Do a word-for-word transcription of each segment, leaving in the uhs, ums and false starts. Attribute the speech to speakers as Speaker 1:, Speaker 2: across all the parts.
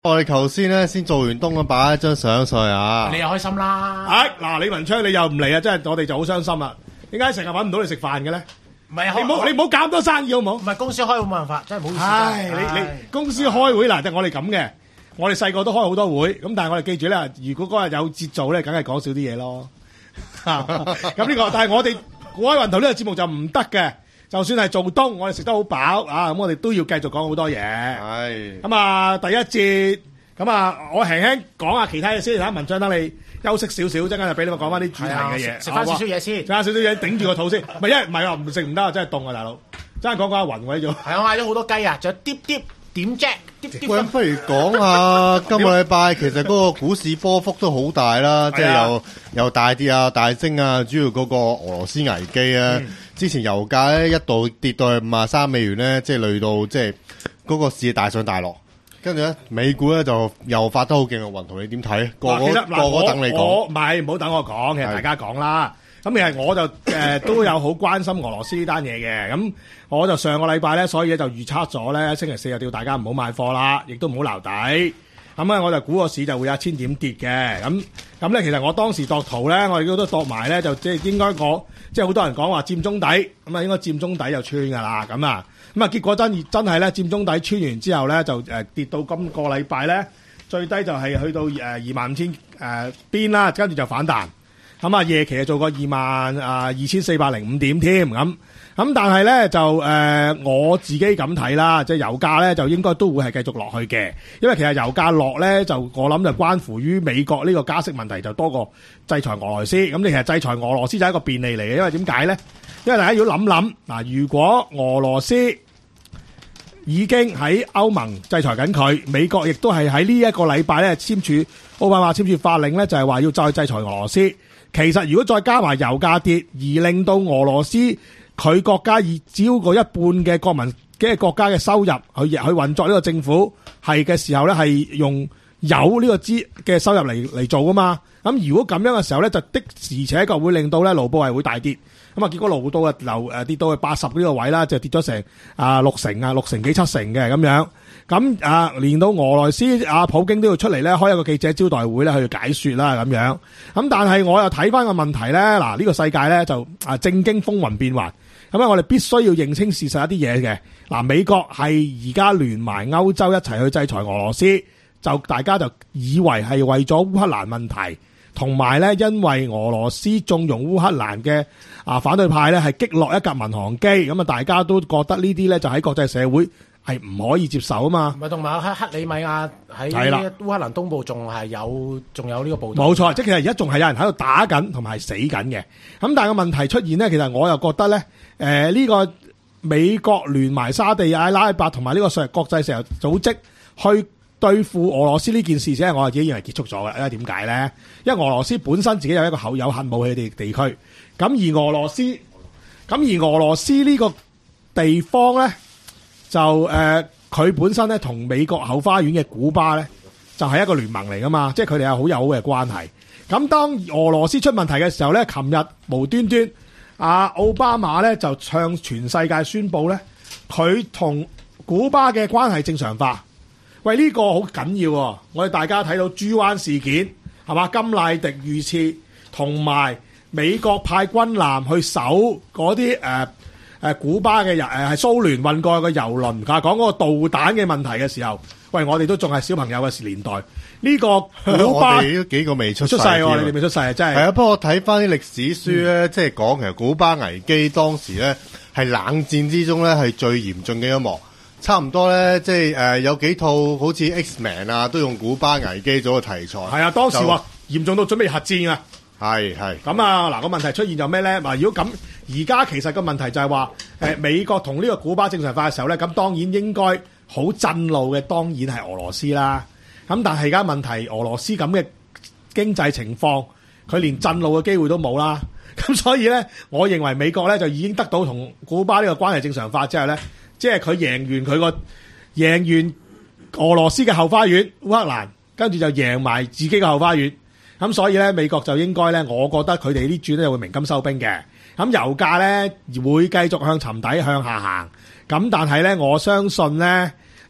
Speaker 1: 我哋頭先咧先做完冬咁擺一張相上去啊！
Speaker 2: 你又開心啦！
Speaker 3: 哎，嗱，李文昌你又唔嚟啊！真係我哋就好傷心啦。點解成日搵唔到你食飯嘅咧？
Speaker 2: 唔係
Speaker 3: 你唔好你唔好搞咁多生意好唔好？
Speaker 2: 唔係公司開會冇辦法，真係唔好意思。
Speaker 3: 唉，你你公司開會嗱，即係我哋咁嘅。我哋細個都開好多會，咁但係我哋記住咧，如果嗰日有節做咧，梗係講少啲嘢咯。咁呢個，但係我哋古海雲圖呢個節目就唔得嘅。就算係做冬，我哋食得好飽啊！咁我哋都要繼續講好多嘢。係咁啊，第一節咁啊，我輕輕講下其他嘢先。睇文章等你休息少少，陣間就俾你講翻啲主題嘅嘢。
Speaker 2: 食翻少少嘢先，
Speaker 3: 食翻少少嘢頂住個肚先。唔係，因為唔係話唔食唔得啊，真係凍啊，大佬。真係講講阿雲位咗。
Speaker 2: 係我嗌咗好多雞啊，仲有啲啲點啫，啲啲。
Speaker 1: 咁不如講下今個禮拜其實嗰個股市波幅都好大啦，即係又又大跌啊、大升啊，主要嗰個俄羅斯危機啊。嗯之前油價咧一度跌到去五十三美元咧，即係累到即係嗰個市大上大落。跟住咧，美股咧就又發得好勁啊！雲圖你點睇？個個個個等你講。
Speaker 3: 唔係，唔好等我講，其實大家講啦。咁其實我就誒、呃、都有好關心俄羅斯呢單嘢嘅。咁我就上個禮拜咧，所以咧就預測咗咧，星期四就叫大家唔好買貨啦，亦都唔好留底。咁咧我就估個市就會有一千點跌嘅。咁咁咧，其實我當時度圖咧，我哋都度埋咧，就即係應該我。即係好多人講話佔中底，咁啊應該佔中底就穿㗎啦，咁啊，咁啊結果真真係咧佔中底穿完之後咧，就誒跌到今個禮拜咧最低就係去到誒二萬五千誒邊啦，跟住就反彈，咁啊夜期就做過二萬啊二千四百零五點添，咁咁但係咧就誒、呃、我自己咁睇啦，即係油價咧就應該都會係繼續落去嘅，因為其實油價落咧就我諗就關乎於美國呢個加息問題就多過制裁俄羅斯。咁你其實制裁俄羅斯就係一個便利嚟嘅，因為點解咧？因為大家要諗諗嗱，如果俄羅斯已經喺歐盟制裁緊佢，美國亦都係喺呢一個禮拜咧簽署奧巴馬簽署法令咧，就係話要再制裁俄羅斯。其實如果再加埋油價跌，而令到俄羅斯佢國家以超過一半嘅國民嘅國家嘅收入去去運作呢個政府係嘅時候咧，係用有呢個資嘅收入嚟嚟做噶嘛。咁如果咁樣嘅時候咧，就的而且確會令到咧盧布係會大跌。咁啊，結果盧布啊流誒跌到去八十呢個位啦，就跌咗成啊六成啊六成幾七成嘅咁樣。咁啊，連到俄羅斯啊普京都要出嚟咧開一個記者招待會咧去解說啦咁樣。咁但係我又睇翻個問題咧，嗱、這、呢個世界咧就啊正經風雲變幻。咁啊，我哋必須要認清事實一啲嘢嘅。嗱，美國係而家聯埋歐洲一齊去制裁俄羅斯，就大家就以為係為咗烏克蘭問題，同埋咧因為俄羅斯縱容烏克蘭嘅啊反對派咧係擊落一架民航機，咁啊大家都覺得呢啲咧就喺國際社會係唔可以接受啊嘛。
Speaker 2: 唔係，同埋喺克里米亞喺烏克蘭東部仲係有仲有呢個暴動。冇
Speaker 3: 錯，即係其實而家仲係有人喺度打緊同埋死緊嘅。咁但係個問題出現咧，其實我又覺得咧，誒、呃、呢、這個美國聯埋沙地阿拉伯同埋呢個上國際石油組織去對付俄羅斯呢件事，只係我自己認為結束咗嘅。因為點解咧？因為俄羅斯本身自己有一個口有核武器地地區，咁而俄羅斯咁而俄羅斯呢個地方咧。就誒，佢、呃、本身咧同美國後花園嘅古巴咧，就係、是、一個聯盟嚟噶嘛，即係佢哋有好友好嘅關係。咁當俄羅斯出問題嘅時候咧，琴日無端端阿奧巴馬咧就向全世界宣布咧，佢同古巴嘅關係正常化。喂，呢、這個好緊要喎！我哋大家睇到豬灣事件係嘛，甘迺迪遇刺，同埋美國派軍艦去守嗰啲誒。誒古巴嘅油誒係蘇聯運過嘅油輪，佢講嗰個導彈嘅問題嘅時候，喂，我哋都仲係小朋友嘅年代，呢、這個古巴
Speaker 1: 我哋都幾個未出世喎，
Speaker 3: 你哋未出世啊，真係。
Speaker 1: 係啊，不過我睇翻啲歷史書咧、嗯，即係講其實古巴危機當時咧係冷戰之中咧係最嚴峻嘅一幕，差唔多咧即係誒有幾套好似 X-Men 啊，都用古巴危機做個題材。係啊，當時話嚴重到準備核戰啊！係係咁啊！嗱，個問題出現就咩咧？嗱，如果咁而家其實個問題就係話，誒美國同呢個古巴正常化嘅時候咧，咁當然應該好震怒嘅，當然係俄羅斯啦。咁但係而家問題，俄羅斯咁嘅經濟情況，佢連震怒嘅機會都冇啦。咁所以咧，我認為美國咧就已經得到同古巴呢個關係正常化之後咧，即係佢贏完佢個贏完俄羅斯嘅後花園烏克蘭，跟住就贏埋自己嘅後花園。咁所以咧，美國就應該咧，我覺得佢哋呢轉咧會鳴金收兵嘅。咁油價咧會繼續向沉底向下行。咁但係咧，我相信咧，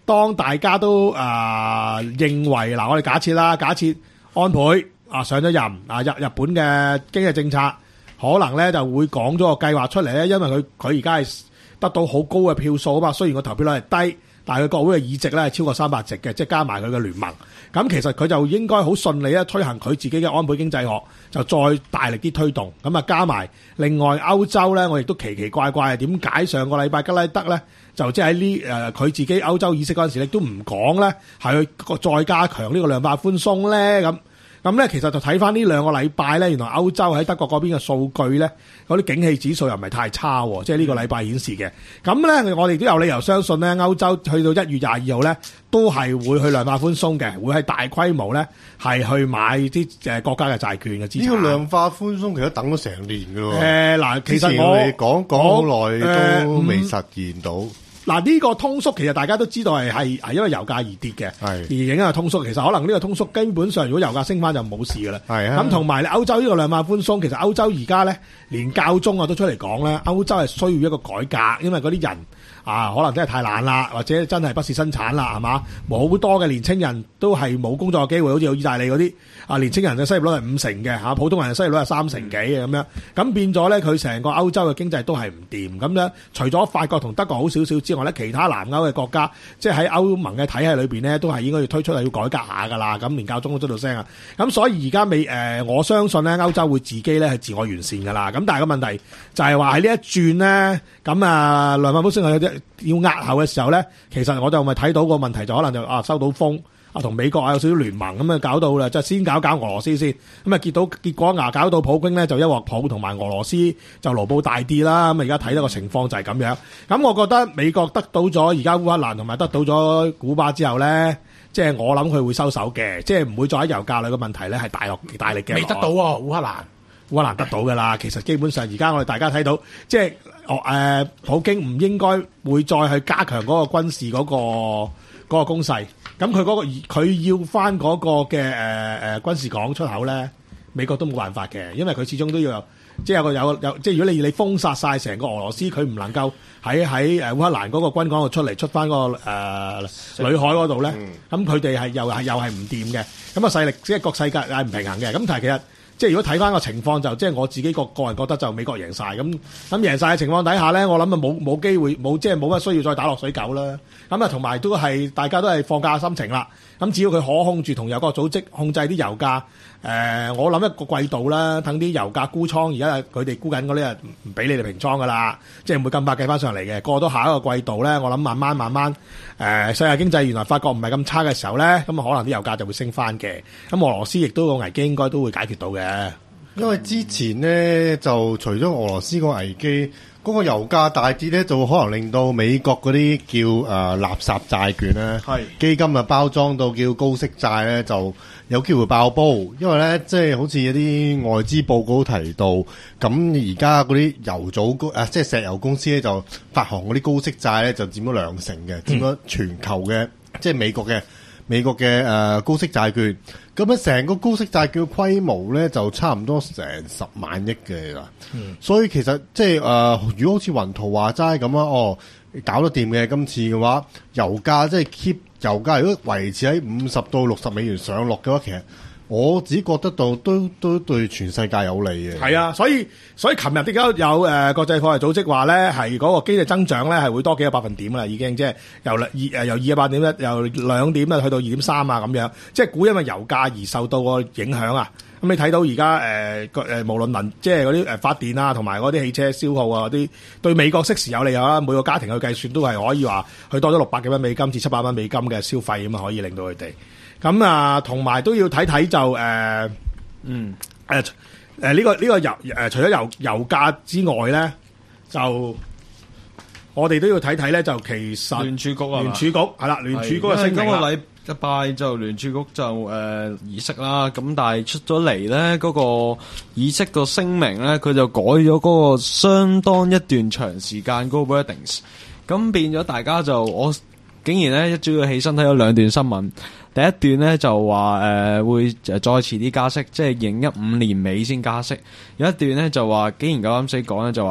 Speaker 3: 當大家都啊、呃、認為嗱，我哋假設啦，假設安倍啊上咗任啊，日日本嘅經濟政策可能咧就會講咗個計劃出嚟咧，因為佢佢而家係得到好高嘅票數啊嘛，雖然個投票率係低，但係佢國會嘅議席咧係超過三百席嘅，即係加埋佢嘅聯盟。咁其實佢就應該好順利咧推行佢自己嘅安倍經濟學，就再大力啲推動。咁啊加埋另外歐洲咧，我亦都奇奇怪怪，點解上個禮拜吉拉德咧就即係喺呢誒佢自己歐洲議息嗰陣時咧都唔講咧，係去再加強呢個量化寬鬆咧咁。咁咧，其實就睇翻呢兩個禮拜咧，原來歐洲喺德國嗰邊嘅數據咧，嗰啲景氣指數又唔係太差喎，即係呢個禮拜顯示嘅。咁咧，我哋都有理由相信咧，歐洲去到一月廿二號咧，都係會去量化寬鬆嘅，會係大規模咧係去買啲誒國家嘅債券嘅資產。
Speaker 1: 呢個量化寬鬆其實等咗成年㗎喎。
Speaker 3: 誒嗱，其實我
Speaker 1: 哋講講好耐都未實現到。
Speaker 3: 嗱，呢個通縮其實大家都知道係係係因為油價而跌嘅，而影響通縮。其實可能呢個通縮基本上如果油價升翻就冇事㗎啦。咁同埋歐洲呢個量化寬鬆，其實歐洲而家咧連教宗啊都出嚟講咧，歐洲係需要一個改革，因為嗰啲人啊可能真係太懶啦，或者真係不是生產啦，係嘛？好多嘅年青人都係冇工作嘅機會，好似意大利嗰啲啊年青人嘅失業率係五成嘅嚇，普通人嘅失業率係三成幾嘅咁樣，咁變咗咧佢成個歐洲嘅經濟都係唔掂咁樣。除咗法國同德國好少少之外咧，其他南歐嘅國家即係喺歐盟嘅體系裏邊咧，都係應該要推出嚟要改革下噶啦。咁連教宗都出到聲啊！咁所以而家未誒，我相信咧歐洲會自己咧係自我完善噶啦。咁但係個問題就係話喺呢一轉咧，咁啊量化寬鬆有啲要壓後嘅時候咧，其實我就咪睇到個問題就可能就啊收到風。啊，同美國啊有少少聯盟咁啊，搞到啦，即係先搞搞俄羅斯先，咁啊結到結果牙搞到普京咧就一鑊泡，同埋俄羅斯就盧布大跌啦。咁啊而家睇到個情況就係咁樣。咁我覺得美國得到咗而家烏克蘭同埋得到咗古巴之後咧，即係我諗佢會收手嘅，即係唔會再喺油價裏嘅問題咧係大落大力嘅。
Speaker 2: 未得到喎，烏克蘭，
Speaker 3: 烏克蘭得到㗎啦。其實基本上而家我哋大家睇到，即係哦誒，普京唔應該會再去加強嗰個軍事嗰個嗰個攻勢。咁佢嗰個佢要翻嗰個嘅誒誒軍事港出口咧，美國都冇辦法嘅，因為佢始終都要有即係有個有有即係如果你你封殺晒成個俄羅斯，佢唔能夠喺喺誒烏克蘭嗰個軍港度出嚟出翻、嗰個誒裏、呃、海嗰度咧，咁佢哋係又係又係唔掂嘅，咁啊勢力即係各世界係唔平衡嘅，咁但係其實。即係如果睇翻個情況就即係我自己個個人覺得就美國贏晒咁咁贏晒嘅情況底下咧，我諗啊冇冇機會冇即係冇乜需要再打落水狗啦。咁啊同埋都係大家都係放假心情啦。咁只要佢可控住同油國組織控制啲油價，誒、呃、我諗一個季度啦，等啲油價沽倉，而家佢哋沽緊嗰啲啊唔俾你哋平倉噶啦，即係唔會咁快計翻上嚟嘅。過到下一個季度咧，我諗慢慢慢慢誒、呃、世界經濟原來發覺唔係咁差嘅時候咧，咁啊可能啲油價就會升翻嘅。咁俄羅斯亦都個危機應該都會解決到嘅。
Speaker 1: 因為之前咧就除咗俄羅斯個危機，嗰、那個油價大跌咧，就可能令到美國嗰啲叫誒、呃、垃圾債券咧，基金啊包裝到叫高息債咧，就有機會爆煲。因為咧，即係好似有啲外資報告提到，咁而家嗰啲油組公誒，即係石油公司咧，就發行嗰啲高息債咧，就佔咗兩成嘅，佔咗全球嘅，即係美國嘅。美國嘅誒、呃、高息債券，咁咧成個高息債券嘅規模咧就差唔多成十萬億嘅啦。嗯、所以其實即係誒，如果好似雲圖話齋咁啊，哦搞得掂嘅今次嘅話，油價即係 keep 油價如果維持喺五十到六十美元上落嘅話，其實我自己覺得到都都對全世界有利嘅。
Speaker 3: 係啊，所以所以琴日點解有誒、呃、國際貨幣組織話咧，係嗰個經濟增長咧係會多幾個百分點啦，已經即係由二誒由二十八點一由兩點啊去到二點三啊咁樣，即係估因為油價而受到個影響啊。咁你睇到而家誒誒無論能即係嗰啲誒發電啊，同埋嗰啲汽車消耗啊嗰啲，對美國適時有利啊。每個家庭去計算都係可以話去多咗六百幾蚊美金至七百蚊美金嘅消費咁啊，可以令到佢哋。咁啊，同埋都要睇睇就誒、呃，嗯，誒誒呢個呢、這個油誒、呃，除咗油油價之外咧，就我哋都要睇睇咧，就其實
Speaker 4: 聯儲局啊，
Speaker 3: 聯儲局係啦，聯儲局嘅聲明啦。
Speaker 4: 今個禮拜就聯儲局就誒、呃、議息啦，咁但係出咗嚟咧，嗰、那個議息個聲明咧，佢就改咗嗰個相當一段長時間嗰個 wordings，咁變咗大家就我竟然咧一早要起身睇咗兩段新聞。第一段咧就話誒、呃、會再遲啲加息，即係二零一五年尾先加息。有一段咧就話竟然夠啱死講咧，就話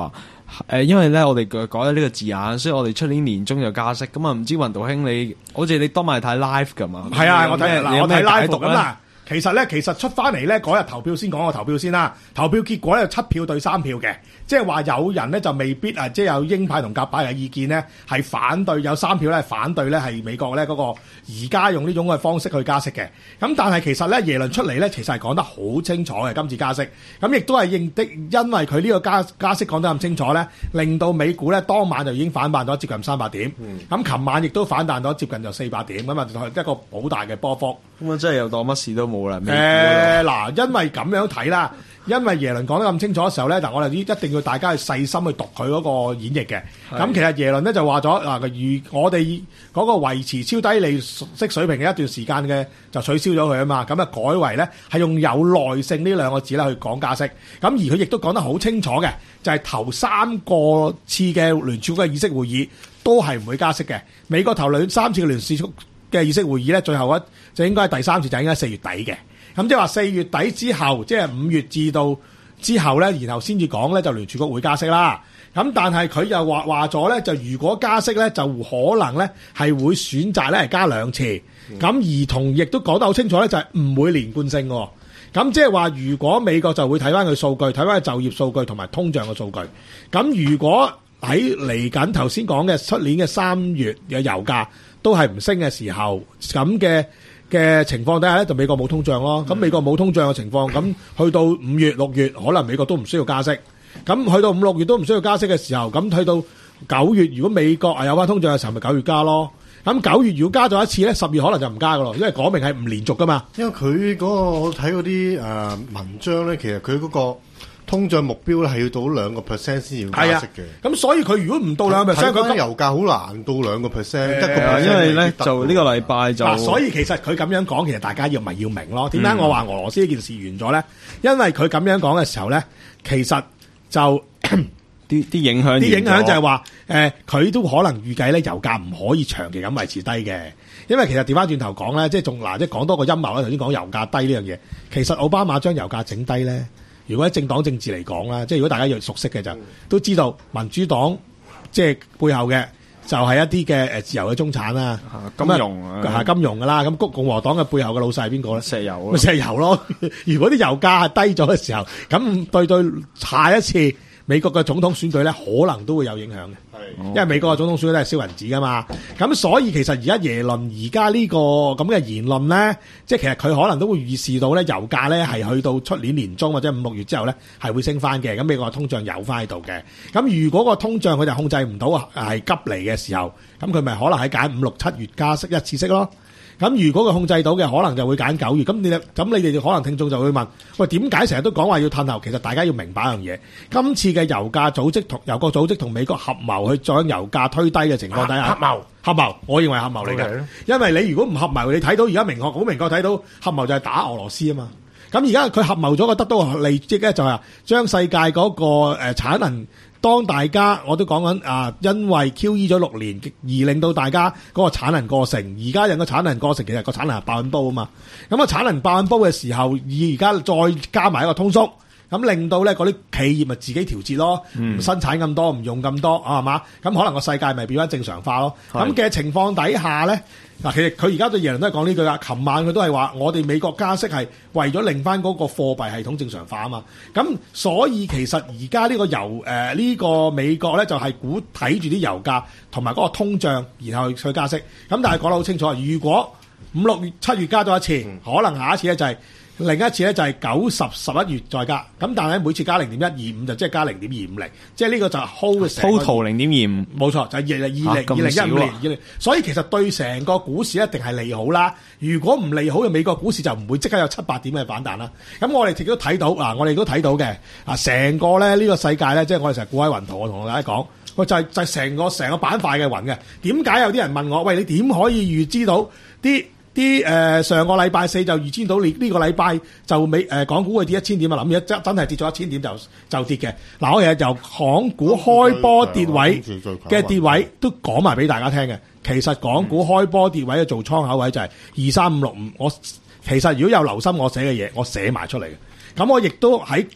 Speaker 4: 誒，因為咧我哋改改咗呢個字眼，所以我哋出年年中就加息。咁啊，唔知雲道兄你，好似你當晚係睇 live 噶嘛？
Speaker 3: 係啊，我睇嗱，我睇 live 咁
Speaker 4: 啦。
Speaker 3: 啦。其實咧，其實出翻嚟咧嗰日投票先講個投票先啦。投票結果咧七票對三票嘅，即係話有人咧就未必啊，即係有鷹派同鴿派嘅意見咧係反對，有三票咧反對咧係美國咧嗰個而家用呢種嘅方式去加息嘅。咁但係其實咧耶倫出嚟咧，其實係講得好清楚嘅今次加息。咁亦都係認的，因為佢呢個加加息講得咁清楚咧，令到美股咧當晚就已經反彈咗接近三百點。咁琴、嗯、晚亦都反彈咗接近就四百點，咁啊一個好大嘅波幅。
Speaker 4: 咁啊真係又當乜事都冇啦。
Speaker 3: 誒嗱、呃，因為咁樣睇啦，因為耶倫講得咁清楚嘅時候咧，嗱我哋一定要大家去細心去讀佢嗰個演繹嘅。咁是其實耶倫咧就話咗嗱，如我哋嗰個維持超低利息水平嘅一段時間嘅就取消咗佢啊嘛，咁啊改為咧係用有耐性呢兩個字咧去講加息。咁而佢亦都講得好清楚嘅，就係、是、頭三個次嘅聯儲局嘅議息會議都係唔會加息嘅。美國頭兩三次嘅聯儲局嘅議息會議咧，最後一就應該係第三次，就應該係四月底嘅。咁即係話四月底之後，即係五月至到之後咧，然後先至講咧，就聯儲局會加息啦。咁但係佢又話話咗咧，就如果加息咧，就可能咧係會選擇咧係加兩次。咁、嗯、而同亦都講得好清楚咧，就係唔會連貫性嘅。咁即係話，如果美國就會睇翻佢數據，睇翻佢就業數據同埋通脹嘅數據。咁如果喺嚟緊頭先講嘅出年嘅三月嘅油價都係唔升嘅時候，咁嘅嘅情況底下咧，就美國冇通脹咯。咁、嗯、美國冇通脹嘅情況，咁去到五月六月，可能美國都唔需要加息。咁去到五六月都唔需要加息嘅時候，咁去到九月，如果美國啊有翻通脹嘅時候，咪九月加咯。咁九月如果加咗一次咧，十月可能就唔加噶咯，因為講明係唔連續噶嘛。
Speaker 1: 因為佢嗰、嗰個我睇嗰啲誒文章咧，其實佢嗰個通脹目標咧係要到兩個 percent 先要加息嘅。咁、
Speaker 3: 啊、所以佢如果唔到兩個 percent，佢
Speaker 1: 油價好難到兩個 percent，一個 percent。
Speaker 4: 因為咧就呢個禮拜就、啊，
Speaker 3: 所以其實佢咁樣講，其實大家要咪要明咯。點解我話俄羅斯呢件事完咗咧？因為佢咁樣講嘅時候咧，其實就
Speaker 4: 啲啲影響，
Speaker 3: 啲影響就係話，誒、呃，佢都可能預計咧油價唔可以長期咁維持低嘅。因為其實調翻轉頭講咧，即係仲嗱，即係講多個陰謀啦。頭先講油價低呢樣嘢，其實奧巴馬將油價整低咧。如果喺政黨政治嚟講啦，即係如果大家要熟悉嘅就都知道，民主黨即係背後嘅就係一啲嘅誒自由嘅中產啦，
Speaker 4: 金融啊，
Speaker 3: 係金融噶啦。咁共共和黨嘅背後嘅老細係邊個咧？
Speaker 4: 石油啊，
Speaker 3: 咪石油咯。如果啲油價係低咗嘅時候，咁對對下一次美國嘅總統選舉咧，可能都會有影響嘅。係，因為美國嘅總統選舉都係燒銀紙噶嘛。咁所以其實而家耶倫而家呢個咁嘅言論咧，即係其實佢可能都會預示到咧，油價咧係去到出年年中或者五六月之後咧係會升翻嘅。咁美國嘅通脹有翻喺度嘅。咁如果個通脹佢就控制唔到係急嚟嘅時候，咁佢咪可能喺揀五六七月加息一次息咯。咁如果佢控制到嘅，可能就會揀九月。咁你咁你哋可能聽眾就會問：喂，點解成日都講話要褪後？其實大家要明白一樣嘢，今次嘅油價組織同油國組織同美國合謀去將油價推低嘅情況底下，
Speaker 2: 合謀
Speaker 3: 合謀，我認為合謀嚟嘅。Okay. 因為你如果唔合謀，你睇到而家明確好明確睇到合謀就係打俄羅斯啊嘛。咁而家佢合謀咗個得到利益咧，就係將世界嗰個誒產能。當大家我都講緊啊，因為 Q E 咗六年而令到大家嗰個產能過剩，而家人個產能過剩，其實個產能係爆緊煲啊嘛。咁啊產能爆緊煲嘅時候，而家再加埋一個通縮，咁令到咧嗰啲企業咪自己調節咯，唔、嗯、生產咁多，唔用咁多啊，係嘛？咁可能個世界咪變翻正常化咯。咁嘅是情況底下咧，嗱，其實佢而家對耶倫都係講呢句啦。琴晚佢都係話，我哋美國加息係為咗令翻嗰個貨幣系統正常化啊嘛。咁所以其實而家呢個油誒呢、呃呢個美國咧就係估睇住啲油價同埋嗰個通脹，然後去加息。咁但係講得好清楚，如果五六月、七月加咗一次，嗯、可能下一次咧就係、是。另一次咧就係九十十一月再加，咁但係每次加零點一二五就即係加零點二五零，即係呢個就係 hold 成
Speaker 4: total 零點二五，
Speaker 3: 冇錯就係二零二零二零一五年二零，所以其實對成個股市一定係利好啦。如果唔利好嘅美國股市就唔會即刻有七八點嘅反彈啦。咁我哋亦都睇到嗱，我哋都睇到嘅啊，成個咧呢個世界咧，即係我哋成日估喺雲圖，我同大家講，喂就係就係成個成個板塊嘅雲嘅。點解有啲人問我，喂你點可以預知到啲？啲誒、呃、上個禮拜四就預知到你呢個禮拜就美誒、呃、港股會跌一千點啊！諗住真真係跌咗一千點就就跌嘅。嗱，我其實由港股開波跌位嘅跌位都講埋俾大家聽嘅。其實港股開波跌位嘅做倉口位就係二三五六五。我其實如果有留心我寫嘅嘢，我寫埋出嚟嘅。咁我亦都喺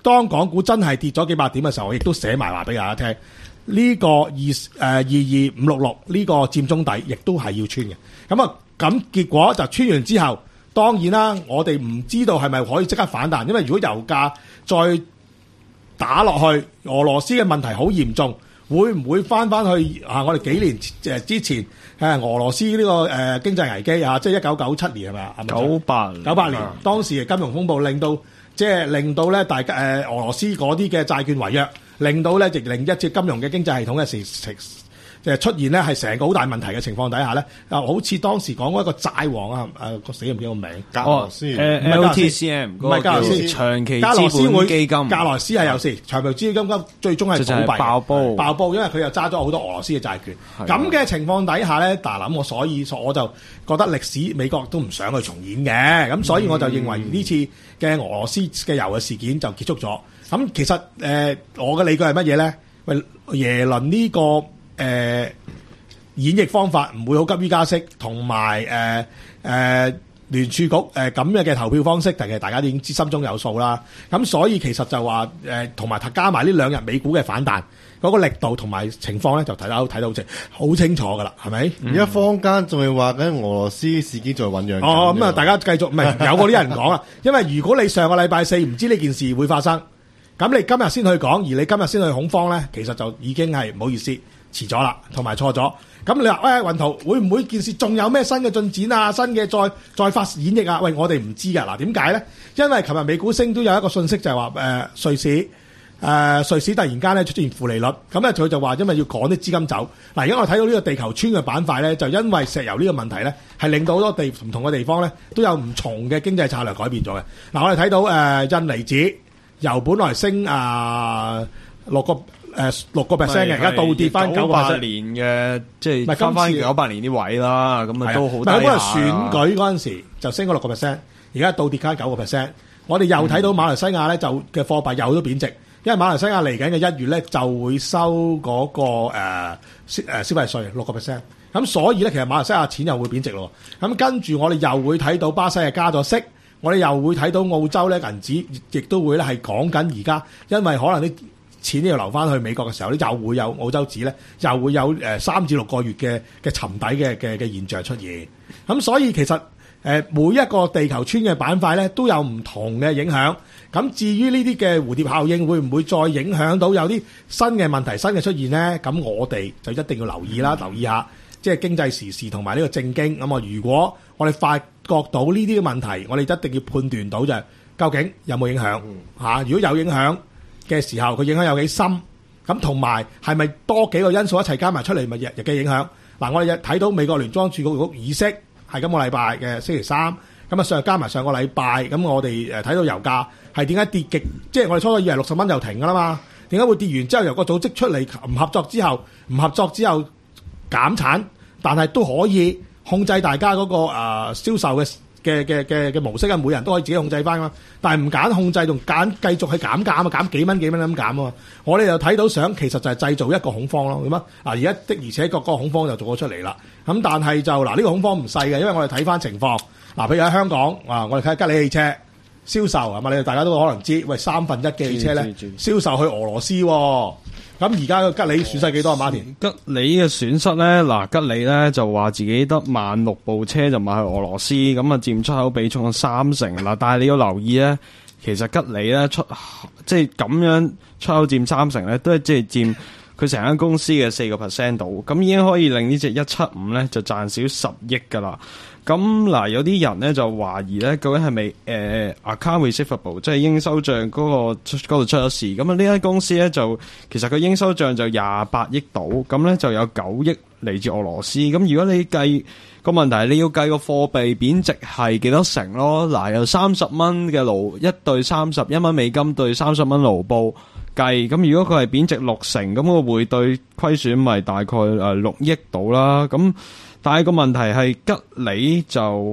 Speaker 3: 當港股真係跌咗幾百點嘅時候，我亦都寫埋話俾大家聽，呢、這個二誒二二五六六呢個佔中底，亦都係要穿嘅。咁啊，咁結果就穿完之後，當然啦，我哋唔知道係咪可以即刻反彈，因為如果油價再打落去，俄羅斯嘅問題好嚴重。會唔會翻翻去啊？我哋幾年誒之前誒俄羅斯呢、這個誒、呃、經濟危機啊，即係一九九七年係咪啊？
Speaker 4: 九八
Speaker 3: 九八年，當時嘅金融風暴令到即係令到咧大家誒、呃、俄羅斯嗰啲嘅債券違約，令到咧直令一隻金融嘅經濟系統嘅時時誒出現咧係成個好大問題嘅情況底下咧，啊好似當時講嗰一個債王啊誒個死唔記得個名，
Speaker 1: 格羅斯
Speaker 4: 誒 L T C M
Speaker 3: 唔係格羅斯，
Speaker 4: 長期
Speaker 3: 格羅斯會
Speaker 4: 基金，
Speaker 3: 格羅斯係有事，長期資金金最終係倒閉
Speaker 4: 爆煲
Speaker 3: 爆煲，因為佢又揸咗好多俄羅斯嘅債券。咁嘅情況底下咧，大諗我所以我就覺得歷史美國都唔想去重演嘅，咁所以我就認為呢次嘅俄羅斯嘅油嘅事件就結束咗。咁其實誒、呃、我嘅理據係乜嘢咧？喂，耶倫呢、這個誒、呃、演繹方法唔會好急於加息，同埋誒誒聯儲局誒咁樣嘅投票方式，其實大家都已經知心中有數啦。咁所以其實就話誒同埋加埋呢兩日美股嘅反彈嗰、那個力度同埋情況咧，就睇到睇到即好清楚噶啦，係咪？
Speaker 1: 而家坊間仲係話緊俄羅斯事件在醖釀。
Speaker 3: 哦，咁啊，大家繼續唔係有嗰啲人講啦，因為如果你上個禮拜四唔知呢件事會發生。咁你今日先去講，而你今日先去恐慌咧，其實就已經係唔好意思，遲咗啦，同埋錯咗。咁你話喂，雲圖會唔會件事仲有咩新嘅進展啊？新嘅再再發演繹啊？喂，我哋唔知㗎。嗱，點解咧？因為琴日美股升都有一個訊息就係話誒瑞士誒、呃、瑞士突然間咧出現負利率，咁咧佢就話因為要趕啲資金走。嗱，而家我睇到呢個地球村嘅板塊咧，就因為石油呢個問題咧，係令到好多地唔同嘅地方咧都有唔同嘅經濟策略改變咗嘅。嗱，我哋睇到誒、呃、印尼紙。由本來升啊六個誒六個 percent 嘅，而家倒跌翻九個 percent
Speaker 4: 年嘅，即係翻翻九八年啲位啦，咁啊都好低下。
Speaker 3: 嗰個選舉嗰陣時就升咗六個 percent，而家倒跌翻九個 percent。我哋又睇到馬來西亞咧就嘅貨幣又都貶值，因為馬來西亞嚟緊嘅一月咧就會收嗰、嗰個誒、呃、消誒消費稅六個 percent。咁所以咧其實馬來西亞錢又會貶值咯。咁跟住我哋又會睇到巴西係加咗息。我哋又會睇到澳洲咧銀紙，亦都會咧係講緊而家，因為可能啲錢要留翻去美國嘅時候咧，又會有澳洲紙咧，又會有誒三至六個月嘅嘅沉底嘅嘅嘅現象出現。咁所以其實誒每一個地球村嘅板塊咧都有唔同嘅影響。咁至於呢啲嘅蝴蝶效應會唔會再影響到有啲新嘅問題、新嘅出現咧？咁我哋就一定要留意啦，留意下即係經濟時事同埋呢個政經。咁啊，如果我哋發覺到呢啲嘅問題，我哋一定要判斷到就係究竟有冇影響嚇。如果有影響嘅時候，佢影響有幾深？咁同埋係咪多幾個因素一齊加埋出嚟，咪日日嘅影響？嗱，我哋睇到美國聯邦儲局局議息係今個禮拜嘅星期三，咁啊上加埋上個禮拜，咁我哋誒睇到油價係點解跌極？即係我哋初初以為六十蚊就停㗎啦嘛，點解會跌完之後由個組織出嚟唔合作之後，唔合作之後減產，但係都可以控制大家嗰、那個誒、呃、銷售嘅嘅嘅嘅嘅模式啊，每人都可以自己控制翻嘛。但係唔揀控制，仲揀繼續去減價啊，減幾蚊幾蚊咁減啊嘛。我哋就睇到相，其實就係製造一個恐慌咯。咁啊，嗱而家的而且確個恐慌就做咗出嚟啦。咁但係就嗱呢、這個恐慌唔細嘅，因為我哋睇翻情況。嗱，譬如喺香港啊，我哋睇下吉利汽車銷售係嘛，你哋大家都可能知，喂三分一嘅汽車咧銷售去俄羅斯喎。咁而家個吉利損失幾多啊？馬田
Speaker 4: 吉利嘅損失咧，嗱吉利咧就話自己得萬六部車就賣去俄羅斯，咁啊佔出口比重三成啦。但係你要留意咧，其實吉利咧出即係咁樣出口佔三成咧，都係即係佔佢成間公司嘅四個 percent 度，咁已經可以令呢隻一七五咧就賺少十億噶啦。咁嗱，有啲人咧就懷疑咧，究竟係咪誒 account receivable，即係應收帳嗰、嗰個嗰度出咗事？咁啊，呢間公司咧就其實佢應收帳就廿八億度，咁咧就有九億嚟自俄羅斯。咁如果你計個問題，你要計個貨幣貶值係幾多成咯？嗱，由三十蚊嘅盧一對三十一蚊美金對三十蚊盧布計，咁如果佢係貶值六成，咁個匯兌虧損咪大概誒六億度啦。咁但係個問題係吉利就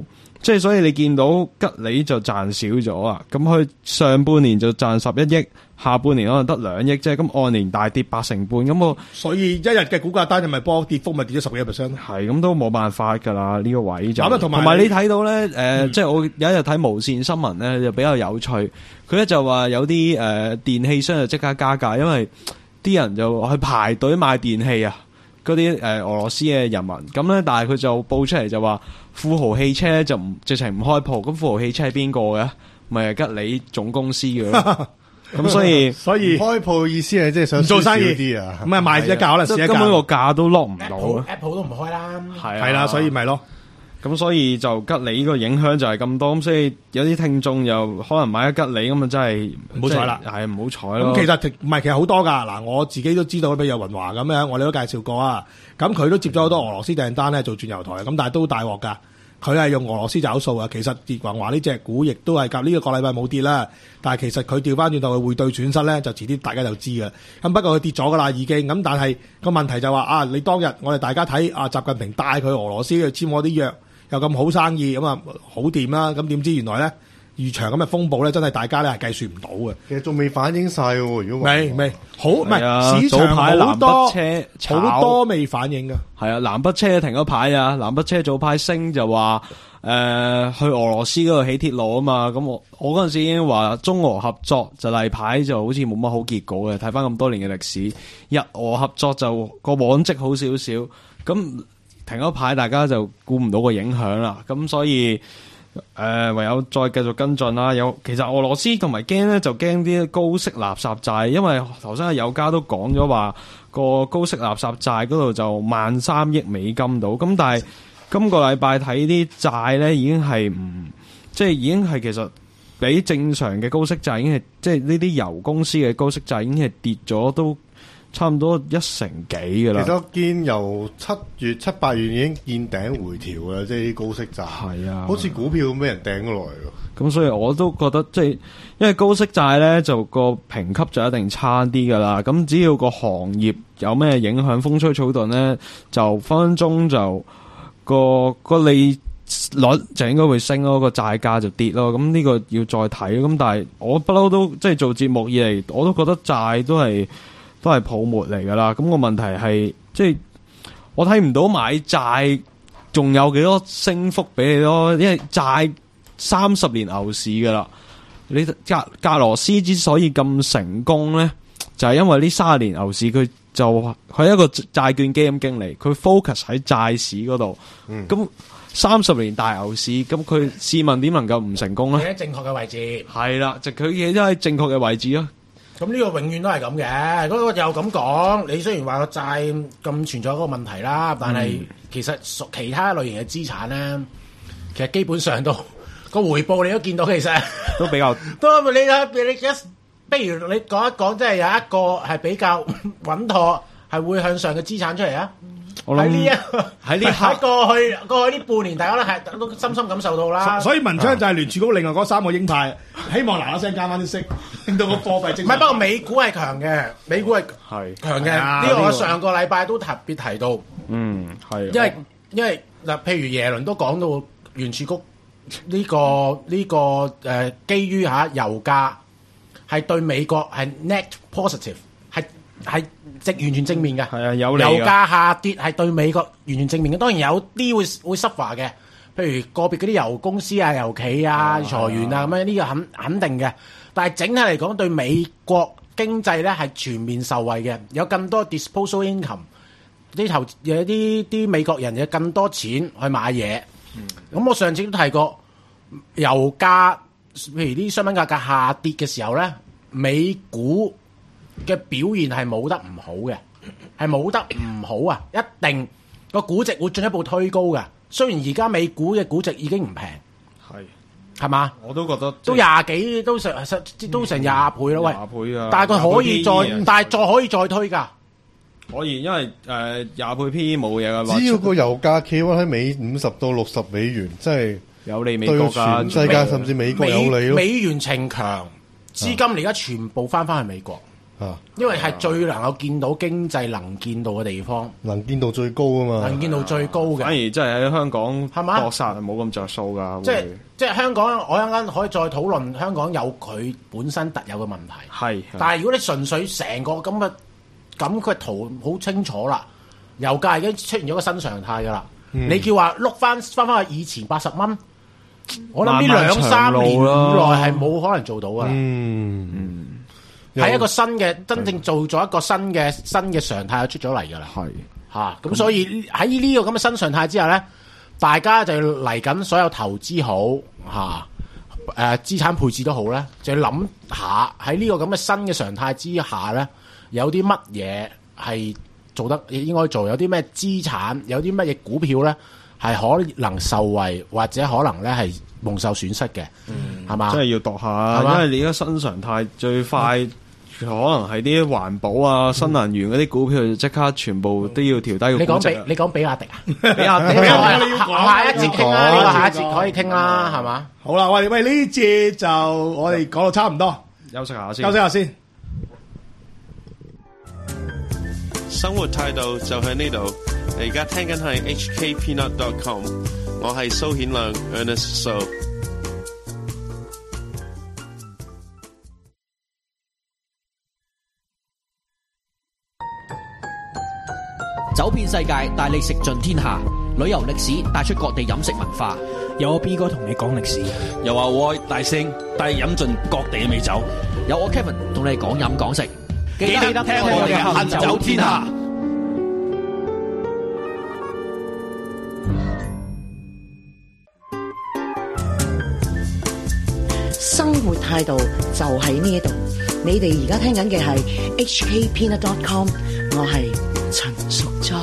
Speaker 4: 即係所以你見到吉利就賺少咗啊，咁佢上半年就賺十一億，下半年可能得兩億啫，咁按年大跌八成半，咁我
Speaker 3: 所以一日嘅股價單日咪波跌幅咪跌咗十幾個 percent。
Speaker 4: 係咁都冇辦法㗎啦，呢、這個位就。
Speaker 3: 咁啊，同
Speaker 4: 埋你睇到咧，誒、呃嗯，即係我有一日睇無線新聞咧，就比較有趣。佢咧就話有啲誒、呃、電器商就即刻加價，因為啲人就去排隊買電器啊。嗰啲誒俄羅斯嘅人民咁咧，但係佢就報出嚟就話富豪汽車就唔直情唔開鋪，咁富豪汽車係邊個嘅？咪係吉利總公司嘅咯。咁所以
Speaker 3: 所以
Speaker 1: 開鋪嘅意思係即係想
Speaker 3: 做生意
Speaker 1: 啲啊，
Speaker 3: 咁啊賣一價可能試一價，
Speaker 4: 根本個價都 lock 唔到
Speaker 2: Apple, Apple 都唔開啦，
Speaker 4: 係
Speaker 3: 係啦，所以咪咯。
Speaker 4: 咁所以就吉利呢個影響就係咁多，咁所以有啲聽眾又可能買咗吉利咁啊，真係
Speaker 3: 唔好彩啦，
Speaker 4: 係唔好彩咯。
Speaker 3: 咁其實唔係，其實好多噶嗱，我自己都知道，譬如有雲華咁樣，我哋都介紹過啊。咁佢都接咗好多俄羅斯訂單咧，做轉油台，咁但係都大鑊噶。佢係用俄羅斯找數啊。其實跌雲華呢隻股亦都係夾呢個個禮拜冇跌啦，但係其實佢調翻轉頭嘅匯兌損失咧，就遲啲大家就知噶。咁不過佢跌咗噶啦，已經咁，但係個問題就話啊，你當日我哋大家睇啊，習近平帶佢俄羅斯去簽我啲約。又咁好生意咁啊，好掂啦！咁點知原來咧，預場咁嘅風暴咧，真係大家咧係計算唔到嘅。
Speaker 1: 其實仲未反映晒喎，如果
Speaker 3: 未未好唔係、
Speaker 4: 啊、
Speaker 3: 市場好多
Speaker 4: 車
Speaker 3: 好多未反映㗎。
Speaker 4: 係啊，南北車停咗牌啊，南北車早排升就話誒、呃、去俄羅斯嗰度起鐵路啊嘛。咁我我嗰陣時已經話中俄合作就例牌就好似冇乜好結果嘅。睇翻咁多年嘅歷史，日俄合作就個往績好少少咁。停咗牌，大家就估唔到個影響啦，咁所以誒、呃、唯有再繼續跟進啦。有其實俄羅斯同埋驚咧，就驚啲高息垃圾債，因為頭先阿友嘉都講咗話個高息垃圾債嗰度就萬三億美金到，咁但係今個禮拜睇啲債咧已經係唔即係已經係其實比正常嘅高息債已經係即係呢啲油公司嘅高息債已經係跌咗都。差唔多一成幾㗎啦。
Speaker 1: 其實我見由七月、七八月已經見頂回調啦，即係啲高息債。係啊，好似股票咁俾人掟咗落嚟喎。
Speaker 4: 咁所以我都覺得即係，因為高息債咧就個評級就一定差啲㗎啦。咁只要個行業有咩影響，風吹草動咧，就分分鐘就個個利率就應該會升咯，個債價就跌咯。咁呢個要再睇。咁但係我不嬲都即係做節目以嚟，我都覺得債都係。都係泡沫嚟噶啦，咁個問題係即係我睇唔到買債仲有幾多升幅俾你咯，因為債三十年牛市噶啦，你格格羅斯之所以咁成功咧，就係因為呢三十年牛市佢就佢一個債券基金經理，佢 focus 喺債市嗰度，咁三十年大牛市，咁佢試問點能夠唔成功咧？
Speaker 2: 喺正確嘅位置，
Speaker 4: 係啦，就佢企咗喺正確嘅位置咯。
Speaker 2: 咁呢個永遠都係咁嘅。嗰個又咁講，你雖然話個債咁存在嗰個問題啦，但係其實屬其他類型嘅資產咧，其實基本上都個回報你都見到，其實
Speaker 4: 都比較
Speaker 2: 都你睇你一，不如你講一講，即係有一個係比較穩妥，係會向上嘅資產出嚟啊！喺呢一喺呢喺過去過去呢半年，大家都係都深深感受到啦。
Speaker 3: 所以文昌就係聯儲局另外嗰三個鷹派，希望嗱嗱聲加翻啲息，令到個貨幣正。唔係，不過美股係強嘅，美股係係強嘅。呢個我上個禮拜都特別提到。嗯，係。因為因為嗱，譬如耶倫都講到聯儲局呢個呢個誒，基於嚇油價係對美國係 net positive，係係。即完全正面嘅，係啊，有利嘅。油價下跌係對美國完全正面嘅，當然有啲會會 suffer 嘅，譬如個別嗰啲油公司啊、油企啊、裁員啊咁樣，呢個肯肯定嘅。但係整體嚟講，對美國經濟咧係全面受惠嘅，有更多 disposable income，啲投有啲啲美國人有更多錢去買嘢。咁、嗯、我上次都提過，油價譬如啲商品價格下跌嘅時候咧，美股嘅表現係冇得唔好嘅，係冇得唔好啊！一定個估值會進一步推高嘅。雖然而家美股嘅估值已經唔平，係係嘛？我都覺得都廿幾，都成都成廿倍咯。喂，廿倍啊！但係佢可以再，但係再可以再推㗎。可以，因為誒廿倍 P E 冇嘢㗎。
Speaker 1: 只要個油價企穩喺美五十到六十美元，真係
Speaker 4: 有利美國㗎，
Speaker 1: 全世界甚至美國有利咯。
Speaker 2: 美元情強，資金而家全部翻翻去美國。
Speaker 1: 啊，
Speaker 2: 因為係最能夠見到經濟能見到嘅地方，
Speaker 1: 能見到最高啊嘛，
Speaker 2: 能見到最高嘅。
Speaker 4: 反而真係喺香港
Speaker 2: 係嘛
Speaker 4: 搏殺係冇咁着數㗎。
Speaker 2: 即係即係香港，我一陣間可以再討論香港有佢本身特有嘅問題。
Speaker 4: 係，
Speaker 2: 但係如果你純粹成個咁嘅咁嘅圖好清楚啦，油價已經出現咗個新常態㗎啦。
Speaker 1: 嗯、你
Speaker 2: 叫話碌翻翻翻去以前八十蚊，我諗呢
Speaker 4: 漫漫
Speaker 2: 兩三年內
Speaker 4: 長路啦
Speaker 2: 係冇可能做到㗎啦。
Speaker 1: 嗯嗯，
Speaker 2: 係一個新嘅真正做咗一個新嘅新嘅常態出咗嚟㗎啦。
Speaker 4: 係
Speaker 2: 嚇，咁所以喺呢個咁嘅新常態之下咧，大家就嚟緊所有投資好嚇，誒、啊、資產配置都好咧，就要諗下喺呢個咁嘅新嘅常態之下咧，有啲乜嘢係做得應該做，有啲咩資產，有啲乜嘢股票咧係可能受惠，或者可能咧係蒙受損失嘅，係嘛、嗯？
Speaker 4: 真係要度下，因為你而家新常態最快。嗯可能係啲環保啊、新能源嗰啲股票，就即刻全部都要調低個估值。
Speaker 2: 你講比你講比亞迪啊？
Speaker 3: 比亞迪，
Speaker 2: 下一節傾啦，呢個下一節可以傾啦，係嘛？
Speaker 3: 好啦，喂喂，呢節就我哋講到差唔多，
Speaker 4: 休息下先。
Speaker 3: 休息下先。
Speaker 5: 生活態度就喺呢度。你而家聽緊係 H K Peanut dot com， 我係蘇顯亮 Ernest So。
Speaker 6: 走遍世界，帶你食盡天下。旅遊歷史帶出各地飲食文化。
Speaker 7: 有我 B 哥同你講歷史，
Speaker 8: 有阿威大聲帶飲盡各地嘅美酒。
Speaker 6: 有我 Kevin 同你講飲講食。
Speaker 8: 記得聽我嘅行走天下。
Speaker 9: 生活態度就喺呢度。你哋而家聽緊嘅係 H K Peanut dot com， 我係陳淑莊。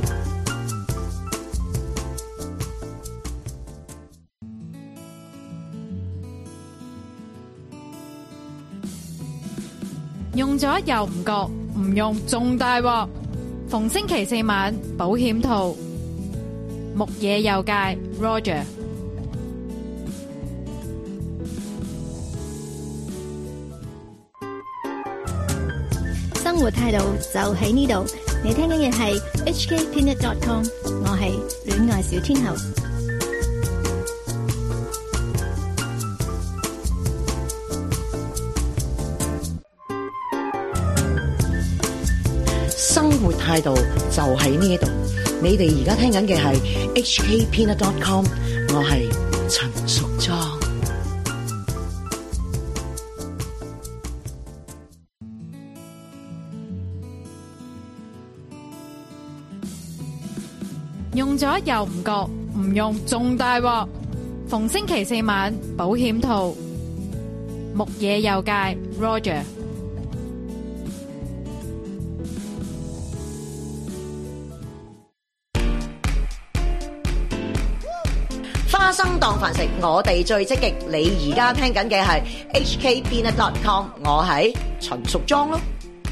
Speaker 10: 用咗又唔覺，唔用仲大鑊。逢星期四晚保險套，牧野右介 Roger。
Speaker 11: 生活態度就喺呢度，你聽緊嘅係 H K Peanut dot com， 我係戀愛小天后。
Speaker 9: 生活態度就喺呢度，你哋而家聽緊嘅係 H K Peanut dot com， 我係陳淑莊。
Speaker 10: 用咗又唔覺，唔用仲大鑊。逢星期四晚保險套，牧野右介 Roger。
Speaker 9: 花生當飯食，我哋最積極。你而家聽緊嘅係 H K Peanut dot com， 我係陳淑莊咯。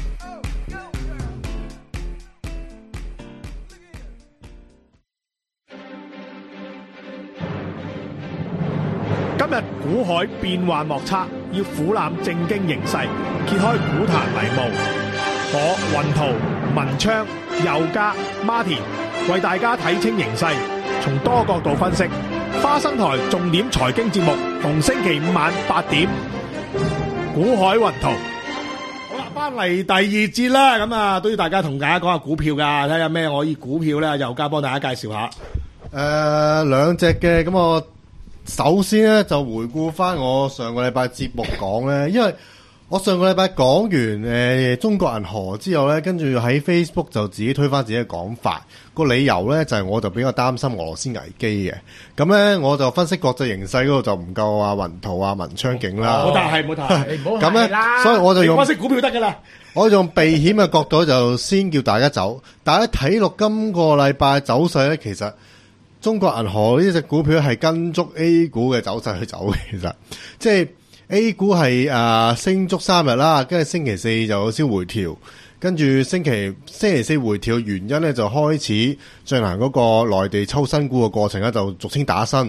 Speaker 3: 今日股海變幻莫測，要俯瞰正經形勢，揭開股壇迷霧。我雲圖、文昌、佑嘉、Martin 為大家睇清形勢，從多角度分析。花生台重點財經節目，逢星期五晚八點，股海雲圖。好啦，翻嚟第二節啦，咁啊都要大家同大家講下股票噶，睇下咩可以股票咧，佑嘉幫大家介紹下。
Speaker 1: 誒、呃，兩隻嘅，咁我首先咧就回顧翻我上個禮拜節目講咧，因為我上個禮拜講完誒、呃、中國銀河之後咧，跟住喺 Facebook 就自己推翻自己嘅講法。個理由咧就係、是、我就比較擔心俄羅斯危機嘅，咁咧我就分析國際形勢嗰度就唔夠啊雲圖啊文昌勁啦。
Speaker 3: 冇睇係冇睇，
Speaker 2: 你唔好
Speaker 1: 咁咧，所以我就用
Speaker 3: 分析股票得噶啦。
Speaker 1: 我用避險嘅角度就先叫大家走。大家睇落今個禮拜走勢咧，其實中國銀河呢隻股票係跟足 A 股嘅走勢去走嘅，其實即係 A 股係誒、呃、升足三日啦，跟住星期四就有少回調。跟住星期星期四回調嘅原因咧，就開始進行嗰個內地抽新股嘅過程咧，就俗稱打新。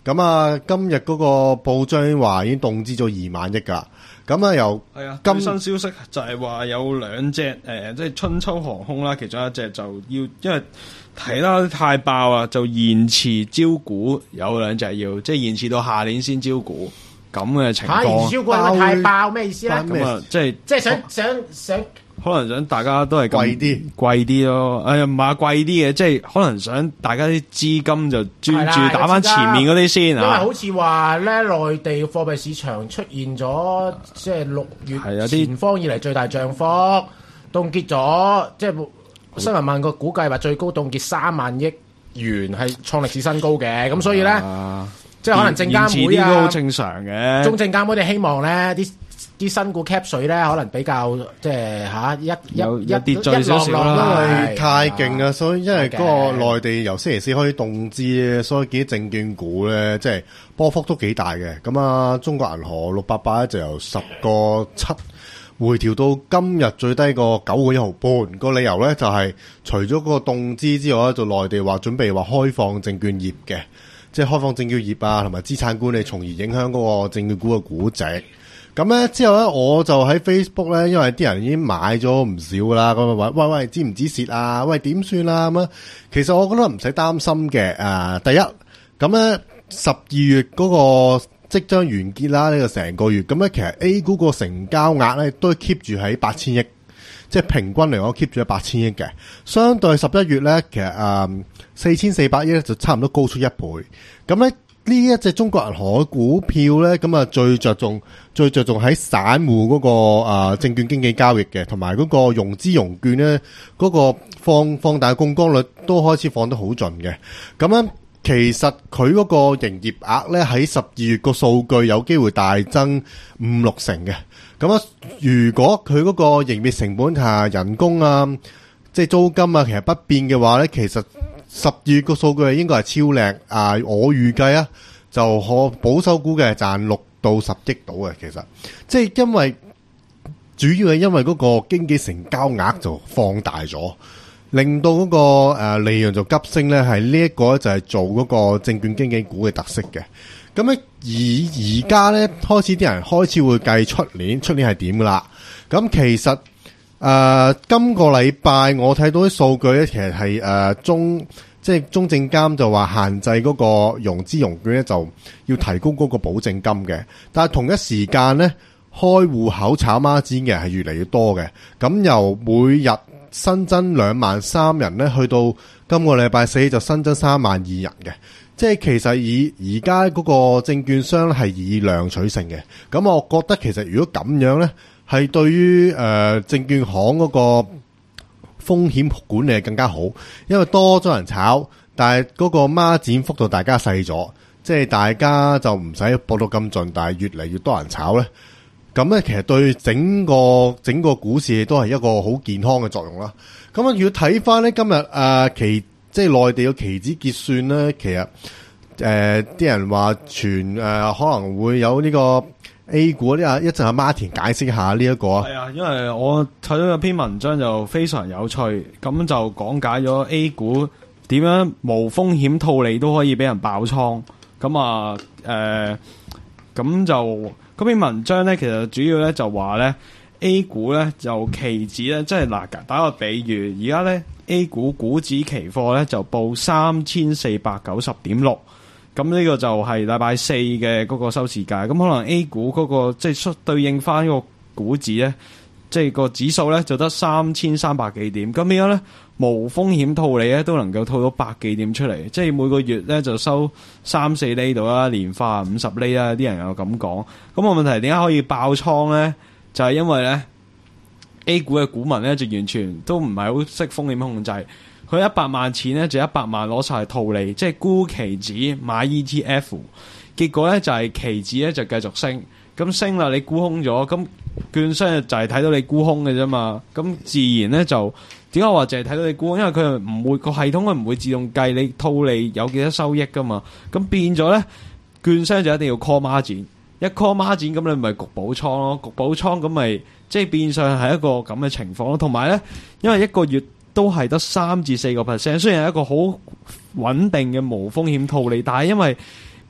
Speaker 1: 咁啊，今日嗰個報章話已經凍資咗二萬億㗎。咁啊，由
Speaker 4: 係啊，
Speaker 1: 今
Speaker 4: 最新消息就係話有兩隻誒、呃，即係春秋航空啦，其中一隻就要因為睇得太爆啊，就延遲招股，有兩隻要即係延遲到下年先招股咁嘅情況。
Speaker 2: 嚇，延遲招股係咪太爆咩意思咧？
Speaker 4: 咁啊，即係
Speaker 2: 即係想想想。
Speaker 4: 可能想大家都係
Speaker 1: 貴啲，
Speaker 4: 貴啲咯。哎呀，唔係貴啲嘅，即係可能想大家啲資金就專注打翻前面嗰啲先啊。
Speaker 2: 因為好似話咧，內地貨幣市場出現咗即係六月前方以嚟最大漲幅，凍結咗，即係新聞網個估計話最高凍結三萬億元，係創歷史新高嘅。咁所以咧，啊、即係可能證監會啊，
Speaker 4: 都好正常嘅。
Speaker 2: 中證監會哋希望咧啲。啲新股 cap 水咧，可能比較即係嚇一一一
Speaker 4: 跌咗少少
Speaker 1: 啦，因為太勁啊，所以因為嗰個內地由星期四開始凍資咧，所以見啲證券股咧，即係波幅都幾大嘅。咁啊，中國銀河六八八咧就由十個七回調到今日最低個九個一毫半。個理由咧就係、是、除咗個凍資之外咧，就內地話準備話開放證券業嘅，即係開放證券業啊，同埋資產管理，從而影響嗰個證券股嘅估值。咁咧之後咧，我就喺 Facebook 咧，因為啲人已經買咗唔少噶啦，咁啊話喂喂，知唔知蝕啊？喂點算啊？咁啊，其實我覺得唔使擔心嘅。誒，第一，咁咧十二月嗰個即將完結啦，呢個成個月，咁咧其實 A 股個成交額咧都 keep 住喺八千億，即係平均嚟講 keep 住喺八千億嘅。相對十一月咧，其實誒四千四百億咧就差唔多高出一倍。咁咧。呢一隻中國銀行嘅股票咧，咁啊最着重最着重喺散戶嗰個啊證券經紀交易嘅，同埋嗰個融資融券咧，嗰個放放大槓桿率都開始放得好盡嘅。咁樣其實佢嗰個營業額咧喺十二月個數據有機會大增五六成嘅。咁啊，如果佢嗰個營業成本下人工啊，即係租金啊，其實不變嘅話咧，其實十二月個數據應該係超靚啊！我預計啊，就可保守估計係賺六到十億到嘅。其實即係因為主要係因為嗰個經紀成交額就放大咗，令到嗰個誒利潤就急升咧。係呢一個就係做嗰個證券經紀股嘅特色嘅。咁咧而而家咧開始啲人開始會計出年，出年係點噶啦？咁其實。誒、呃，今個禮拜我睇到啲數據咧，其實係誒、呃、中即係中證監就話限制嗰個融資融券咧，就要提高嗰個保證金嘅。但係同一時間咧，開戶口炒孖展嘅係越嚟越多嘅。咁由每日新增兩萬三人咧，去到今個禮拜四就新增三萬二人嘅。即係其實以而家嗰個證券商係以量取勝嘅。咁我覺得其實如果咁樣咧，係對於誒、呃、證券行嗰個風險管理更加好，因為多咗人炒，但係嗰個孖展幅度大家細咗，即係大家就唔使搏到咁盡，但係越嚟越多人炒咧，咁咧其實對整個整個股市都係一個好健康嘅作用啦。咁啊，如果睇翻咧今日誒、呃、期即係內地嘅期指結算咧，其實誒啲、呃、人話傳誒可能會有呢、這個。A 股呢啊，一陣阿 Martin 解釋下呢一個啊。
Speaker 4: 係啊，因為我睇到有篇文章就非常有趣，咁就講解咗 A 股點樣無風險套利都可以俾人爆倉。咁啊，誒、呃，咁就嗰篇文章咧，其實主要咧就話咧 A 股咧就期指咧，即係嗱，打個比喻，而家咧 A 股股指期貨咧就報三千四百九十點六。咁呢個就係禮拜四嘅嗰個收市價，咁可能 A 股嗰、那個即係相對應翻個股指咧，即係個指數咧就得三千三百幾點，咁變咗咧無風險套利咧都能夠套到百幾點出嚟，即係每個月咧就收三四厘度啦，年化五十厘啦，啲人又咁講。咁個問題點解可以爆倉咧？就係、是、因為咧 A 股嘅股民咧就完全都唔係好識風險控制。佢一百萬錢咧就一百萬攞晒嚟套利，即係沽期指買 E T F， 結果咧就係期指咧就繼續升，咁升啦你沽空咗，咁券商就係睇到你沽空嘅啫嘛，咁自然咧就點解話淨係睇到你沽空？因為佢唔會個系統佢唔會自動計你套利有幾多收益噶嘛，咁變咗咧券商就一定要 call 孖展，一 call 孖展咁你咪局補倉咯，局補倉咁咪即係變相係一個咁嘅情況咯，同埋咧因為一個月都係得三至四個 percent，雖然係一個好穩定嘅無風險套利，但係因為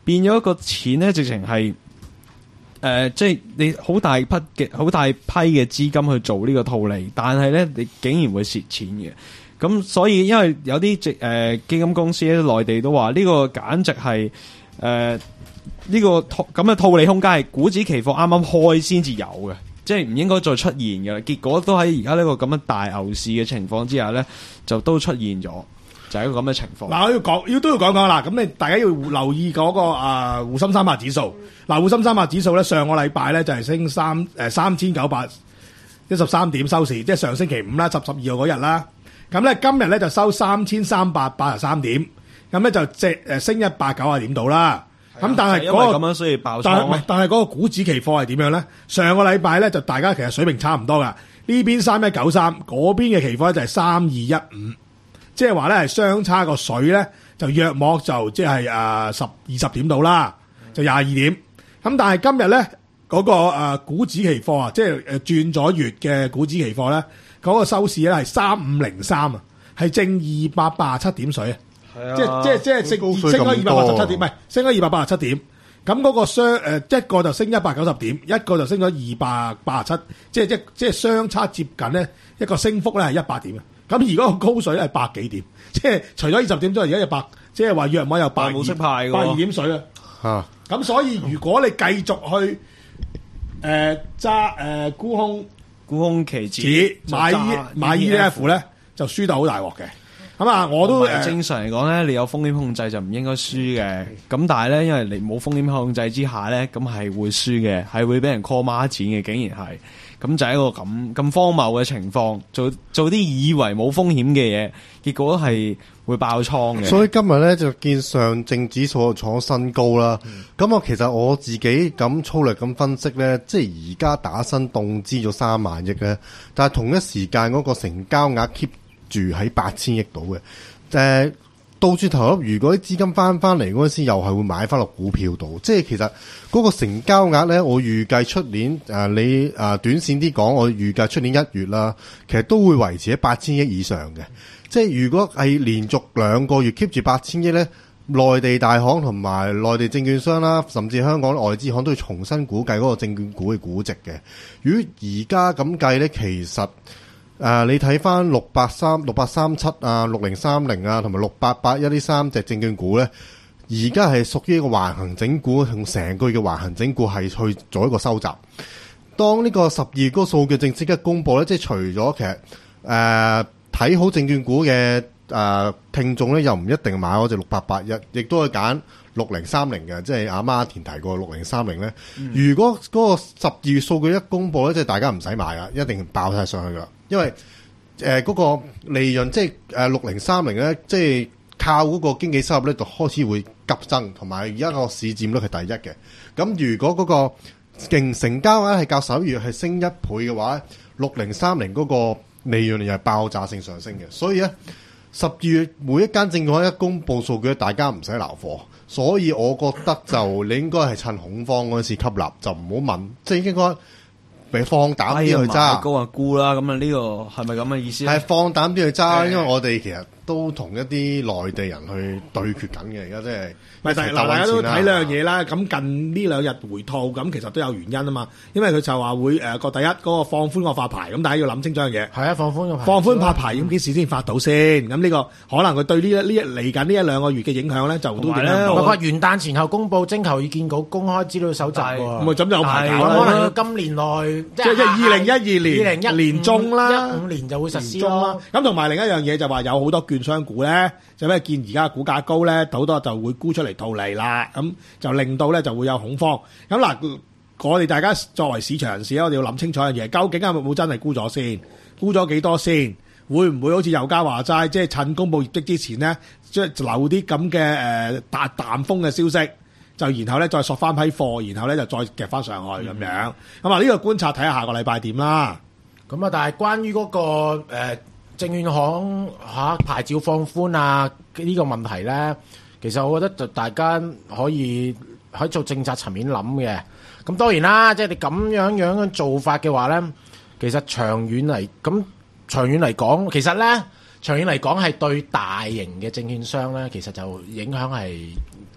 Speaker 4: 變咗個錢咧，直情係誒，即係你好大筆嘅好大批嘅資金去做呢個套利，但係咧你竟然會蝕錢嘅。咁所以因為有啲誒、呃、基金公司咧，內地都話呢個簡直係誒呢個套咁嘅套利空間係股指期貨啱啱開先至有嘅，即係唔應該再出現嘅啦。結果都喺而家呢個咁嘅大牛市嘅情況之下咧，就都出現咗，就係一個咁嘅情況。
Speaker 3: 嗱，我要講要都要講講啦。咁你大家要留意嗰、那個啊滬深三百指數。嗱，滬深三百指數咧，上個禮拜咧就係升三誒三千九百一十三點收市，即係上星期五啦，十十二號嗰日啦。咁咧今日咧就收三千三百八十三點，咁咧就即誒升一百九十點到啦。咁、啊、但係嗰、那個
Speaker 4: 咁樣所以爆倉，
Speaker 3: 但係唔係，但係嗰個股指期貨係點樣咧？上個禮拜咧就大家其實水平差唔多噶，呢邊三一九三，嗰邊嘅期貨咧就係三二一五，即係話咧係相差個水咧就約莫就即係誒十二十點到啦，就廿二點。咁但係今日咧嗰個誒股指期貨啊，即係誒轉咗月嘅股指期貨咧。嗰個收市咧係三五零三啊，係正二百八十七點水啊，即係即係即係升升咗二百八十七點，唔係升咗二百八十七點。咁嗰個雙誒一個就升一百九十點，一個就升咗二百八十七，即係即即係相差接近咧一個升幅咧係一百點啊。咁而嗰個高水係百幾點，即係除咗二十點之外，而家有百，即係話約莫有百
Speaker 4: 冇識派
Speaker 3: 百二點水啊。嚇！咁所以如果你繼續去誒揸誒沽空。
Speaker 4: 沽空期指
Speaker 3: 買 E 買 E T F 咧就輸到好大鑊嘅，咁啊我都誒
Speaker 4: 正常嚟講咧，你有風險控制就唔應該輸嘅，咁但係咧因為你冇風險控制之下咧，咁係會輸嘅，係會俾人 call 孖錢嘅，竟然係，咁就係一個咁咁荒謬嘅情況，做做啲以為冇風險嘅嘢，結果係會爆倉嘅。
Speaker 1: 所以今日咧就見上證指數創新高啦。咁、嗯、我其實我自己咁粗略咁分析咧，即係而家打新凍資咗三萬億咧，但係同一時間嗰個成交額 keep 住喺八千億度嘅。誒、呃，倒轉頭如果啲資金翻翻嚟嗰陣時，又係會買翻落股票度。即係其實嗰個成交額咧，我預計出年誒、呃、你誒、呃、短線啲講，我預計出年一月啦，其實都會維持喺八千億以上嘅。即係如果係連續兩個月 keep 住八千億咧，內地大行同埋內地證券商啦，甚至香港外資行都要重新估計嗰個證券股嘅估值嘅。如果而家咁計咧，其實誒、呃、你睇翻六八三、六八三七啊、六零三零啊，同埋六八八一呢三隻證券股咧，而家係屬於一個橫行整固，同成個月嘅橫行整固係去做一個收集。當呢個十二月嗰個數據正式一公佈咧，即係除咗其實誒。呃睇好證券股嘅誒、呃、聽眾咧，又唔一定買嗰隻六八八一，亦都可以揀六零三零嘅，即係阿媽田提過六零三零咧。嗯、如果嗰個十二月數據一公佈咧，即係大家唔使買啊，一定爆晒上去噶。因為誒嗰、呃那個利潤即係誒六零三零咧，即係靠嗰個經紀收入咧，就開始會急增，同埋而家個市佔率係第一嘅。咁如果嗰個勁成交額係較十一月係升一倍嘅話，六零三零嗰個利潤又係爆炸性上升嘅，所以咧十二月每一間證券一公佈數據，大家唔使撈貨，所以我覺得就你應該係趁恐慌嗰陣時吸納，就唔好問，即係應該俾放膽啲去揸。
Speaker 4: 高啊沽啦，咁啊呢個係咪咁嘅意思？
Speaker 1: 係放膽啲去揸，因為我哋其實都同一啲內地人去對決緊嘅，而家真係。
Speaker 3: 咪但係嗱，大家都睇兩樣嘢啦。咁近呢兩日回吐，咁其實都有原因啊嘛。因為佢就話會誒個、呃、第一嗰、嗰個放寬個發牌，咁大家要諗清楚樣嘢。係啊，放寬個放寬發牌，咁幾時先發到先？咁呢個可能佢對呢一呢一嚟緊呢一兩個月嘅影響咧，就都點咧？
Speaker 2: 我話元旦前後公佈徵求意見稿公開資料搜集喎。
Speaker 3: 咁咪咁就有排搞
Speaker 2: 啦。可能要今年內
Speaker 3: 即係即係二零一二年
Speaker 2: 二零一
Speaker 3: 年中啦，
Speaker 2: 一五年就會實施啦。
Speaker 3: 咁同埋另一樣嘢就話有好多券商股咧，就咩見而家股價高咧，好多就會沽出嚟套利啦。咁就令到咧就會有恐慌。咁嗱，我哋大家作為市場人士咧，我哋要諗清楚一樣嘢，究竟係咪冇真係沽咗先？沽咗幾多先？會唔會好似油價話齋，即係趁公佈業績之前咧，即係留啲咁嘅誒淡淡風嘅消息，就然後咧再索翻批貨，然後咧就再夾翻上去咁、嗯、樣。咁啊，呢個觀察睇下下個禮拜點啦。
Speaker 2: 咁啊，但係關於嗰、那個誒、呃、證券行嚇、啊、牌照放寬啊呢、這個問題咧。其實我覺得就大家可以喺做政策層面諗嘅，咁當然啦，即係你咁樣樣嘅做法嘅話咧，其實長遠嚟咁長遠嚟講，其實咧長遠嚟講係對大型嘅證券商咧，其實就影響係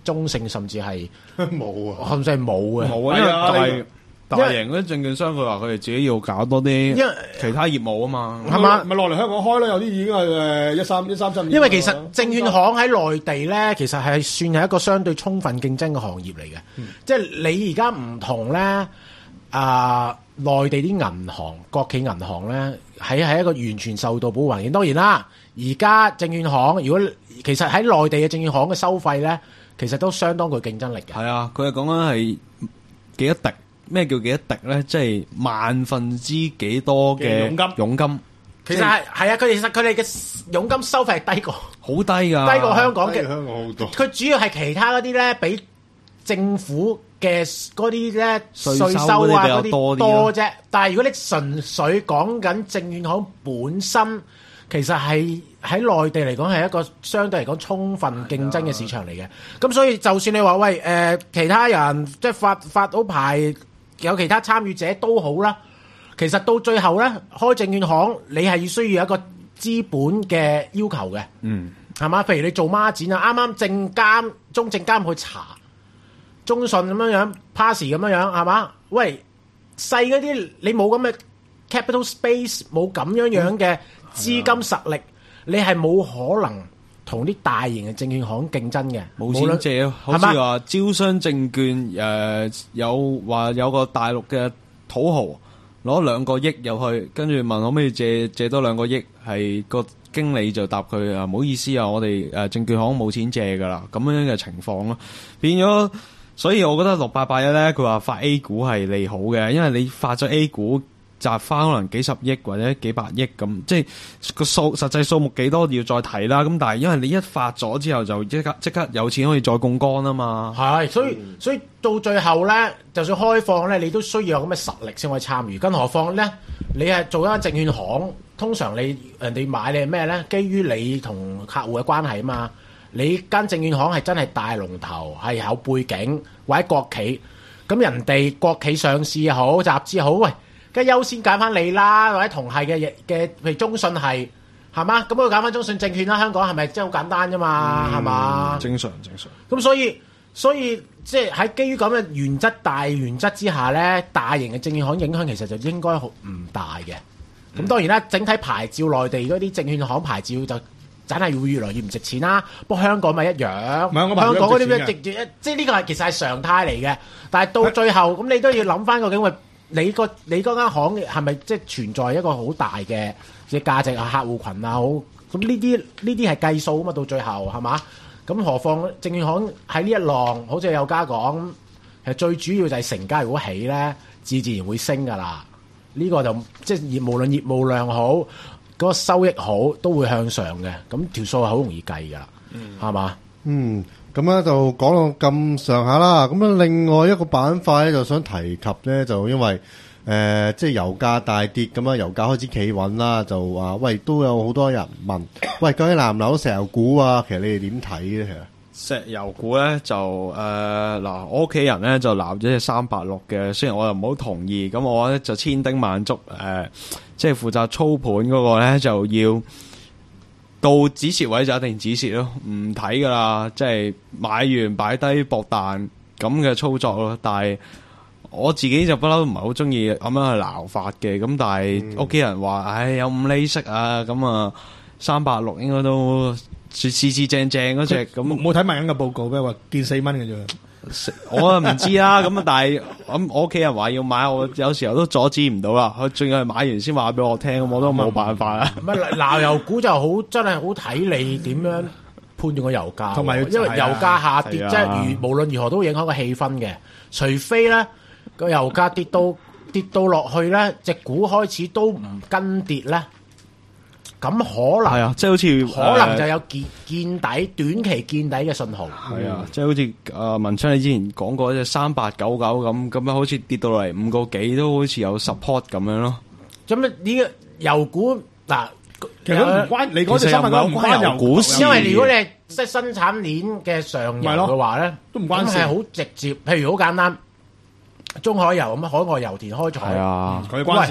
Speaker 2: 中性，甚至係
Speaker 1: 冇啊，
Speaker 2: 甚至係冇嘅。
Speaker 4: 冇啊，因為大大型嗰啲證券商佢話佢哋自己要搞多啲其他業務啊嘛，
Speaker 3: 係嘛？咪落嚟香港開咯，有啲已經係誒一三一三七。
Speaker 2: 因為其實證券行喺內地咧，其實係算係一個相對充分競爭嘅行業嚟嘅。嗯、即係你而家唔同咧，啊、呃，內地啲銀行、國企銀行咧，喺喺一個完全受到保護環境。當然啦，而家證券行如果其實喺內地嘅證券行嘅收費咧，其實都相當具競爭力嘅。
Speaker 4: 係啊，佢係講緊係幾多滴？咩叫幾多滴咧？即係萬分之幾多嘅佣金？佣金
Speaker 2: 其實係係啊，佢其實佢哋嘅佣金收費係低過
Speaker 4: 好低㗎，
Speaker 2: 低過香港嘅。
Speaker 1: 香港好多。
Speaker 2: 佢主要係其他嗰啲咧，俾政府嘅嗰啲咧稅收啊嗰啲多啫。但係如果你純粹講緊證券行本身，其實係喺內地嚟講係一個相對嚟講充分競爭嘅市場嚟嘅。咁所以就算你話喂誒、呃、其他人即係發發到牌。有其他參與者都好啦，其實到最後咧，開證券行你係要需要一個資本嘅要求嘅，
Speaker 4: 嗯，
Speaker 2: 係嘛？譬如你做孖展啊，啱啱證監、中證監去查，中信咁樣樣 pass 咁樣樣係嘛？喂，細嗰啲你冇咁嘅 capital space， 冇咁樣樣嘅資金實力，嗯、你係冇可能同啲大型嘅證券行競爭嘅，
Speaker 4: 冇錢借，好似話招商證券誒、呃、有話有個大陸嘅土豪攞兩個億入去，跟住問可唔可以借借多兩個億，係個經理就答佢啊，唔好意思啊，我哋誒證券行冇錢借噶啦，咁樣嘅情況咯，變咗，所以我覺得六八八一咧，佢話發 A 股係利好嘅，因為你發咗 A 股。集翻可能幾十億或者幾百億咁，即係個數實際數目幾多要再睇啦。咁但係因為你一發咗之後就即刻即刻有錢可以再槓桿啊嘛。
Speaker 2: 係，所以所以到最後咧，就算開放咧，你都需要有咁嘅實力先可以參與。更何況咧，你係做一間證券行，通常你人哋買你係咩咧？基於你同客戶嘅關係啊嘛。你間證券行係真係大龍頭，係有背景或者國企，咁人哋國企上市又好，集資又好，喂。梗係優先揀翻你啦，或者同係嘅嘅，譬如中信係，係嘛？咁我揀翻中信證券啦。香港係咪真係好簡單啫嘛？係嘛、嗯？正
Speaker 4: 常正常。
Speaker 2: 咁所以所以即係喺基於咁嘅原則大原則之下咧，大型嘅證券行影響其實就應該好唔大嘅。咁、嗯、當然啦，整體牌照內地嗰啲證券行牌照就真係會越來越唔值錢啦。不過香港咪一樣，香港嗰啲咩直接即係呢個係其實係常態嚟嘅。但係到最後咁，你都要諗翻究竟會。你個你嗰間行係咪即係存在一個好大嘅嘅價值啊？客戶群啊，好咁呢啲呢啲係計數啊嘛，到最後係嘛？咁何況證券行喺呢一浪，好似有家講，其實最主要就係成交如果起咧，自自然會升噶啦。呢、這個就即係業無論業務量好，嗰、那個收益好，都會向上嘅。咁條數係好容易計噶啦，係嘛？嗯。
Speaker 1: 咁咧就講到咁上下啦，咁啊另外一個板塊咧就想提及咧，就因為誒、呃、即係油價大跌咁啊，油價開始企穩啦，就話喂都有好多人問，喂究竟撈唔撈到石油股啊？其實你哋點睇咧？其實
Speaker 4: 石油股咧就誒嗱、呃，我屋企人咧就撈咗隻三八六嘅，雖然我又唔好同意，咁我咧就千叮萬囑誒、呃，即係負責操盤嗰個咧就要。到止蝕位就一定止蝕咯，唔睇噶啦，即係買完擺低博彈咁嘅操作咯。但係我自己就不嬲都唔係好中意咁樣去撈法嘅。咁但係屋企人話，唉、哎，有五厘息啊，咁啊三百六應該都事事正正嗰隻。咁
Speaker 3: 冇睇埋緊嘅報告咩？話見四蚊嘅啫。
Speaker 4: 我啊唔知啦，咁啊但係咁我屋企人話要買，我有時候都阻止唔到啦。佢仲要係買完先話俾我聽，咁我都冇辦法啦。
Speaker 2: 唔係鬧油股就好，真係好睇你點樣判斷個油價，同埋因為油價下跌，即係如無論如何都會影響個氣氛嘅。除非咧個油價跌到跌到落去咧，隻股開始都唔跟跌咧。咁可能
Speaker 4: 係啊，即係好似
Speaker 2: 可能就有見見底、短期見底嘅信號。
Speaker 4: 係啊，即係好似誒文昌你之前講過隻三八九九咁，咁樣好似跌到落嚟五個幾，都好似有 support 咁樣咯。
Speaker 2: 咁啊，呢個油股嗱，
Speaker 3: 其實唔關你嗰隻新聞都唔關油股事，
Speaker 2: 因為如果你係即係生產鏈嘅上游嘅話咧，都唔關事，係好直接。譬如好簡單，中海油咁海外油田開採，
Speaker 3: 係啊，佢關事啦。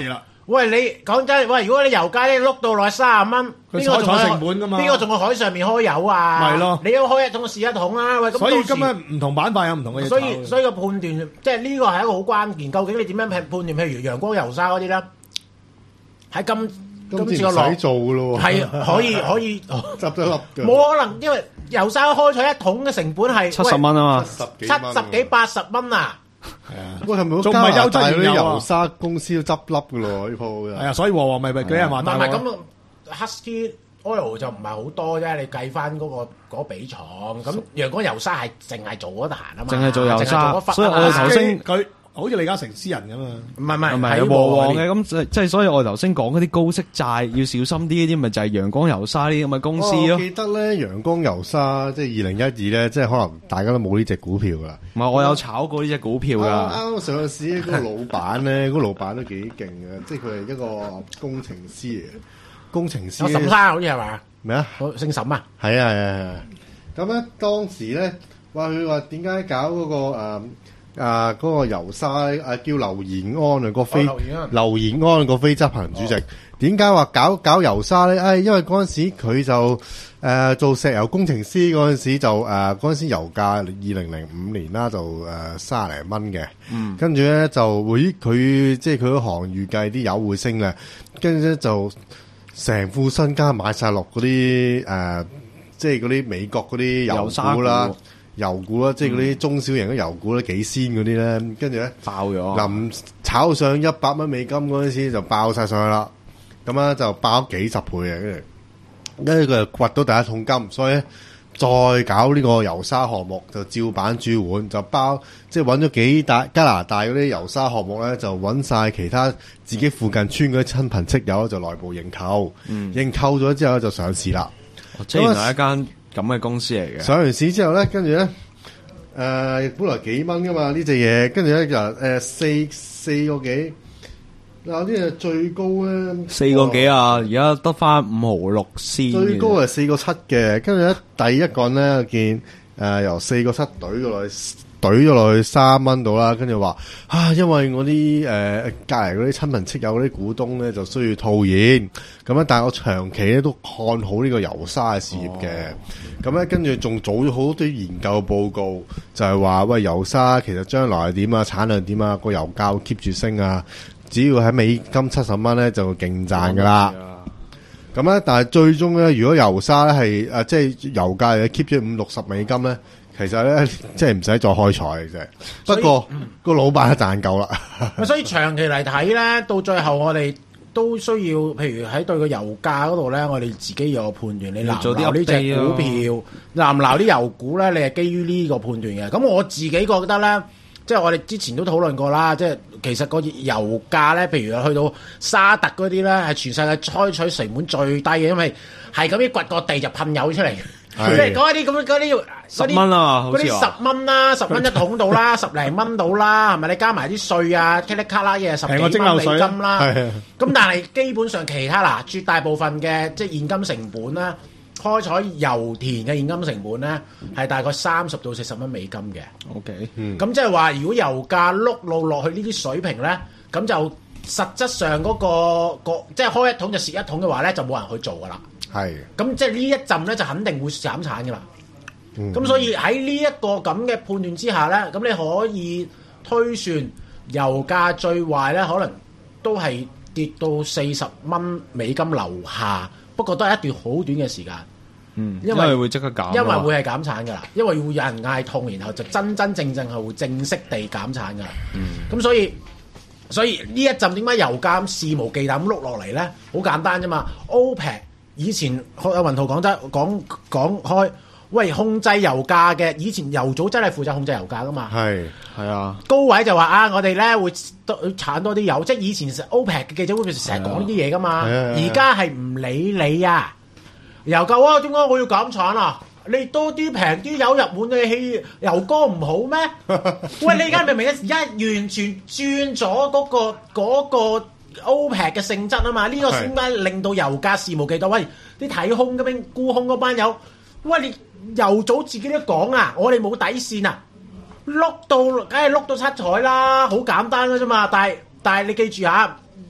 Speaker 2: 喂，你講真，喂，如果你油價咧碌到落去三十蚊，
Speaker 3: 佢
Speaker 2: 邊個仲
Speaker 3: 採採成本㗎嘛
Speaker 2: 邊個仲喺海上面開油啊？
Speaker 3: 咪咯
Speaker 2: 你要開一桶試一桶啊！喂，咁
Speaker 3: 所以
Speaker 2: 到時
Speaker 3: 今日唔同板塊有唔同嘅嘢炒。
Speaker 2: 所以所以個判斷，即係呢個係一個好關鍵。究竟你點樣判判斷？譬如陽光油砂嗰啲咧，喺今
Speaker 1: 今
Speaker 2: 今次個落
Speaker 1: 次唔使做噶咯喎，
Speaker 2: 係可以可以
Speaker 1: 執咗粒嘅，
Speaker 2: 冇可能，因為油砂開採一桶嘅成本係
Speaker 4: 七十蚊啊嘛，
Speaker 1: 十幾
Speaker 2: 七十幾八十蚊啊！
Speaker 3: 係啊，
Speaker 1: 喂，係咪
Speaker 3: 仲唔係優質
Speaker 1: 嗰啲
Speaker 3: 原油啊
Speaker 1: 油砂公司都執笠噶咯？呢鋪
Speaker 3: 係啊，所以和和咪咪俾人話
Speaker 2: 唔係唔係
Speaker 3: 大鑊。
Speaker 2: 咁，Husky Oil 就唔係好多啫。你計翻嗰個嗰個比重，咁陽光油砂係淨係做嗰壇啊嘛，
Speaker 4: 淨係做油砂
Speaker 2: 淨係做嗰忽啊嘛
Speaker 4: 所以我哋頭先
Speaker 3: 佢好似李嘉誠私人咁啊。
Speaker 2: 唔係唔係
Speaker 4: 唔係
Speaker 2: 喺
Speaker 4: 和黃
Speaker 2: 嗰啲
Speaker 4: 嘅，咁即係即係，所以我頭先講嗰啲高息債要小心啲，呢啲咪就係陽光油砂呢啲咁嘅公司
Speaker 1: 哦我
Speaker 4: 咯。
Speaker 1: 記得咧，陽光油砂即係二零一二咧，即係可能大家都冇呢只股票噶啦。
Speaker 4: 唔係，我有炒過呢只股票
Speaker 1: 啱
Speaker 4: 噶。
Speaker 1: 啱上市嗰個老闆咧，嗰個老闆都幾勁嘅，即係佢係一個工程師嚟嘅，工程師。
Speaker 2: 我沈生好似係嘛？
Speaker 1: 咩啊？
Speaker 2: 好姓沈啊？
Speaker 1: 係啊係啊係啊！咁咧當時咧話佢話點解搞嗰個誒啊嗰個油砂咧？啊叫劉延安啊個非
Speaker 2: 哦劉延安
Speaker 1: 劉延安個非執行主席。點解話搞搞油砂咧？誒，因為嗰陣時佢就誒做石油工程師嗰陣時就誒嗰陣時油價二零零五年啦，就誒三十零蚊嘅。嗯，跟住咧就會佢即係佢嗰行預計啲油會升嘅，跟住咧就成副身家買晒落嗰啲誒，即係嗰啲美國嗰啲油股啦。油股啦，即係嗰啲中小型嘅油股咧，幾仙嗰啲咧，跟住咧
Speaker 4: 爆咗，
Speaker 1: 臨炒上一百蚊美金嗰陣時就爆晒上去啦，咁啊就爆咗幾十倍嘅，跟住跟住佢就掘到第一桶金，所以咧再搞呢個油砂項目就照板煮碗，就包即係揾咗幾大加拿大嗰啲油砂項目咧，就揾晒其他自己附近村嗰啲親朋戚友就內部認購，
Speaker 4: 嗯
Speaker 1: 認購咗之後咧就上市啦。
Speaker 4: 即係原來一間咁嘅公司嚟嘅。
Speaker 1: 上完市之後咧，跟住咧，誒、呃、本來幾蚊噶嘛呢隻嘢，跟住咧就誒四四個幾，嗱呢隻最高咧
Speaker 4: 四個幾啊，而家得翻五毫六仙。
Speaker 1: 最高係四個七嘅，跟住咧第一個咧見誒由四個七懟咗落去，懟咗落去三蚊度啦，跟住話啊，因為我啲誒隔離嗰啲親朋戚友嗰啲股東咧就需要套現，咁咧但係我長期咧都看好呢個油砂嘅事業嘅，咁咧跟住仲做咗好多研究報告，就係話喂油砂其實將來係點啊，產量點啊，個油價會 keep 住升啊，只要喺美金七十蚊咧就會勁賺噶啦。咁咧，但係最終咧，如果油砂咧係誒，即係油價係 keep 住五六十美金咧，其實咧即係唔使再開採嘅啫。不過個老闆都賺夠啦。
Speaker 2: 所以長期嚟睇咧，到最後我哋都需要，譬如喺對個油價嗰度咧，我哋自己有個判斷。你鬧唔鬧呢隻股票，鬧唔鬧啲油股咧？你係基於呢個判斷嘅。咁我自己覺得咧。即係我哋之前都討論過啦，即係其實個油價咧，譬如去到沙特嗰啲咧，係全世界開採成本最低嘅，因為係咁樣掘個地就噴油出嚟，即係嗰啲咁嗰啲
Speaker 4: 十蚊啊，
Speaker 2: 嗰啲十蚊啦，十蚊一桶到啦，十零蚊到啦，係咪？你加埋啲稅啊，噼里卡啦嘢十幾蚊美金啦，咁但係基本上其他嗱，絕大部分嘅即係現金成本啦。開採油田嘅現金成本咧，係大概三十到四十蚊美金嘅。
Speaker 4: OK，
Speaker 2: 咁、嗯、即係話，如果油價碌路落去呢啲水平咧，咁就實質上嗰、嗰個個即係開一桶就蝕一桶嘅話咧，就冇人去做噶啦。
Speaker 1: 係。
Speaker 2: 咁即係呢一陣咧，就肯定會減產噶啦。咁、
Speaker 1: 嗯、
Speaker 2: 所以喺呢一個咁嘅判斷之下咧，咁你可以推算油價最壞咧，可能都係跌到四十蚊美金樓下。不過都係一段好短嘅時間，
Speaker 4: 嗯，
Speaker 2: 因為，
Speaker 4: 因為會即刻減，
Speaker 2: 因為會係減產㗎啦，因為會有人嗌痛，然後就真真正正係會正式地減產㗎啦。咁、嗯、所以所以呢一陣點解油價肆無忌憚咁碌落嚟咧？好簡單啫嘛。OPEC 以前阿雲圖講得講講開，喂控制油價嘅，以前油組真係負責控制油價㗎嘛。
Speaker 1: 係
Speaker 4: 係啊，
Speaker 2: 高位就話啊，我哋咧會多產多啲油，即係以前 OPEC 嘅記者會成日講呢啲嘢噶嘛，而家係唔理你啊，油價啊，點解我要減產啊？你多啲平啲油入滿嘅汽油缸唔好咩？喂，你而家明唔明一完全轉咗嗰個嗰個 OPEC 嘅性質啊嘛？呢個點解令到油價肆無忌憚？喂，啲睇空嗰邊沽空嗰班友，喂你油組自己都講啊，我哋冇底線啊！碌到，梗係碌到七彩啦，好簡單嘅啫嘛。但係但係你記住下，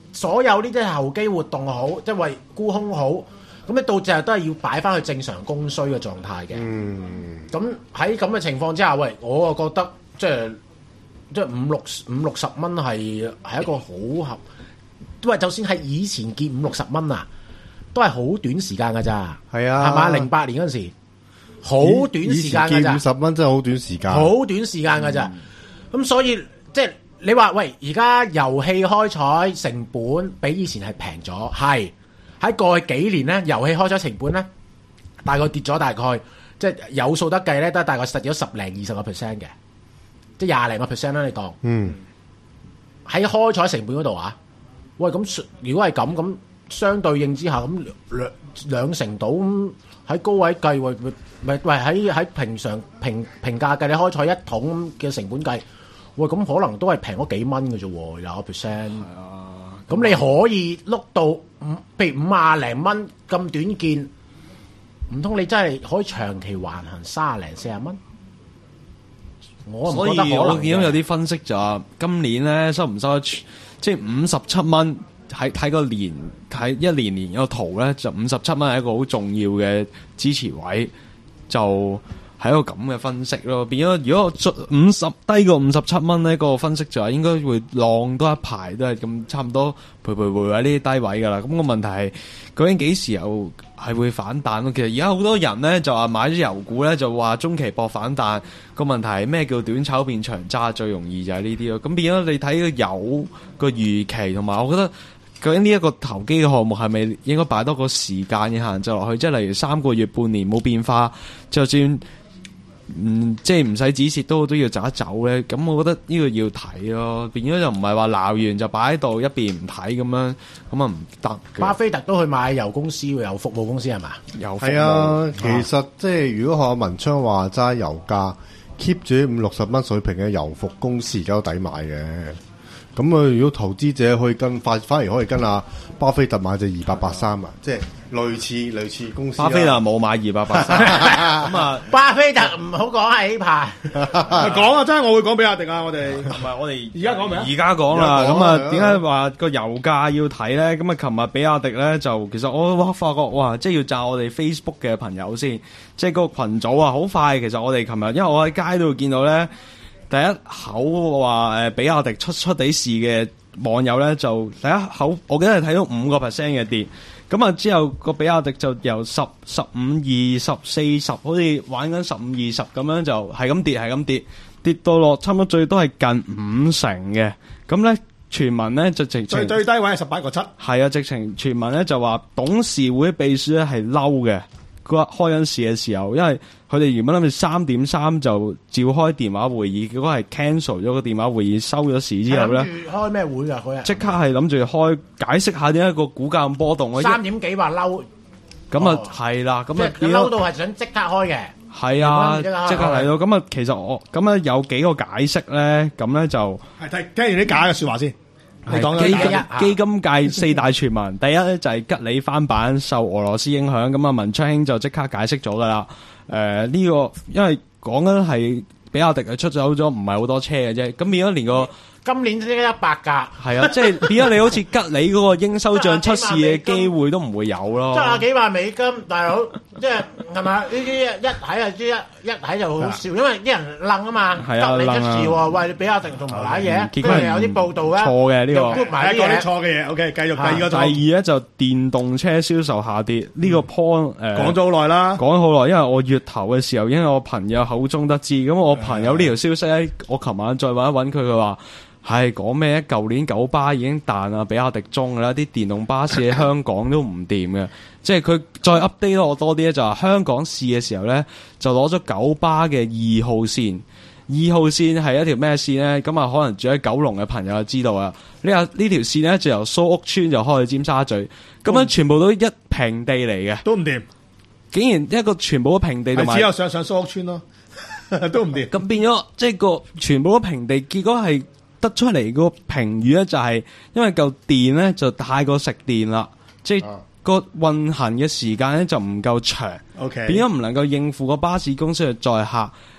Speaker 2: 所有呢啲後機活動好，即係為沽空好，咁你到最後都係要擺翻去正常供需嘅狀態嘅。
Speaker 1: 嗯，
Speaker 2: 咁喺咁嘅情況之下，喂，我啊覺得即係即係五六五六十蚊係係一個好合，因為就算係以前見五六十蚊啊，都係好短時間㗎咋。
Speaker 1: 係啊，
Speaker 2: 係嘛？零八年嗰陣時，好短時間㗎咋。
Speaker 1: 五十蚊真係好短時間，
Speaker 2: 好短時間㗎咋。咁、嗯、所以即係你話喂，而家遊戲開採成本比以前係平咗，係喺過去幾年咧，遊戲開採成本咧大概跌咗大概即係有數得計咧，都係大概實咗十零二十個 percent 嘅，即係廿零個 percent 啦。你當
Speaker 1: 嗯
Speaker 2: 喺開採成本嗰度啊，喂咁如果係咁咁相對應之下咁兩兩成到咁喺高位計，喂咪喂喺喺平常平平價計，你開採一桶嘅成本計。喂，咁可能都係平咗幾蚊嘅啫喎，廿個 percent。係啊，咁你可以碌到五，譬如五廿零蚊咁短見，唔通你真係可以長期橫行三廿零四廿蚊？我唔覺得可能。
Speaker 4: 所以我見到有啲分析就話，今年咧收唔收得，即係五十七蚊喺睇個年睇一年年個圖咧，就五十七蚊係一個好重要嘅支持位，就。係一個咁嘅分析咯，變咗如果五十低過五十七蚊呢個分析就係應該會浪多一排都係咁差唔多徘徊徘徊喺呢啲低位噶啦。咁、那個問題係究竟幾時又係會反彈咯？其實而家好多人咧就話買咗油股咧就話中期博反彈，個問題係咩叫短炒變長揸？最容易就係呢啲咯。咁變咗你睇個油個預期，同埋我覺得究竟呢一個投機嘅項目係咪應該擺多個時間嘅限制落去？即係例如三個月、半年冇變化，就算。嗯，即係唔使止蝕都都要走一走咧，咁我覺得呢個要睇咯，變咗就唔係話鬧完就擺喺度一邊唔睇咁樣，咁啊唔得。
Speaker 2: 巴菲特都去買油公司，油服務公司係嘛？
Speaker 1: 油服務係啊，其實即係如果學阿文昌話齋油價 keep 住五六十蚊水平嘅油服公司而家都抵買嘅。咁啊，如果投資者可以跟反反而可以跟阿巴菲特買隻二八八三啊，即係類似類似公司。
Speaker 4: 巴菲特冇買二八八三，咁啊，
Speaker 2: 巴菲特唔好講係呢排，
Speaker 3: 講啊，真係我會講比亞迪啊，我哋
Speaker 4: 唔係我哋
Speaker 3: 而家講未啊？
Speaker 4: 而家講啦，咁啊，點解話個油價要睇咧？咁啊，琴日比亞迪咧就其實我哇發覺哇，即係要讚我哋 Facebook 嘅朋友先，即係個群組啊，好快。其實我哋琴日，因為我喺街度見到咧。第一口話誒比亞迪出出地事嘅網友咧，就第一口我記得係睇到五個 percent 嘅跌，咁啊之後個比亞迪就由十、十五、二十、四十，好似玩緊十五、二十咁樣就係咁跌，係咁跌，跌到落差唔多最多係近五成嘅，咁咧傳聞咧就直情
Speaker 3: 最最低位係十八個七，
Speaker 4: 係啊，直情傳聞咧就話董事會秘書咧係嬲嘅。佢話開緊市嘅時候，因為佢哋原本諗住三點三就召開電話會議，結果係 cancel 咗個電話會議，收咗市之後咧，
Speaker 2: 開咩會㗎嗰日？即
Speaker 4: 刻係諗住開解釋下點解個股價咁波動。
Speaker 2: 三點幾話嬲，
Speaker 4: 咁啊係啦，咁啊
Speaker 2: 嬲到係想即刻開嘅。
Speaker 4: 係啊，即刻嚟到。咁啊，其實我咁啊有幾個解釋咧，咁咧就
Speaker 3: 係聽聽完啲假嘅説話先。
Speaker 4: 基金基金界四大傳聞，第一咧就係吉利翻版受俄羅斯影響，咁啊文昌兄就即刻解釋咗噶啦。誒、呃、呢、這個因為講緊係比亞迪係出走咗唔係好多車嘅啫，咁變咗連個
Speaker 2: 今年先一百架，
Speaker 4: 係啊，即係變咗你好似吉利嗰個應收帳出事嘅機會都唔會有咯。
Speaker 2: 即係幾萬美金，大佬，即係係咪？呢啲一睇就知一一睇就好笑，因為啲人愣啊嘛，吉利出事喎，喂，你比亞迪同埋瀨嘢，結果有啲報道咧，
Speaker 4: 錯嘅呢個，
Speaker 3: 係講啲錯嘅嘢。OK，繼續第二個。第二
Speaker 4: 咧就電動車銷售下跌，呢個 point 誒
Speaker 3: 講咗好耐啦，
Speaker 4: 講咗好耐，因為我月頭嘅時候，因為我朋友口中得知，咁我朋友呢條消息咧，我琴晚再揾一揾佢，佢話。係講咩？舊年九巴已經彈啊，比亞迪中噶啦，啲電動巴士喺香港都唔掂嘅。即係佢再 update 我多啲咧，就係香港試嘅時候咧，就攞咗九巴嘅二號線。二號線係一條咩線咧？咁啊，可能住喺九龍嘅朋友就知道啊。呢啊呢條線咧就由蘇屋村就開去尖沙咀，咁樣全部都一平地嚟嘅，
Speaker 3: 都唔掂。
Speaker 4: 竟然一個全部都平地，同埋
Speaker 3: 只有上上蘇屋村咯，都唔掂。
Speaker 4: 咁變咗即係個全部都平地，結果係。得出嚟個評語咧就係因為嚿電咧就太過食電啦，即係個運行嘅時間咧就唔夠長，
Speaker 3: okay.
Speaker 4: 變咗唔能夠應付個巴士公司嘅載客。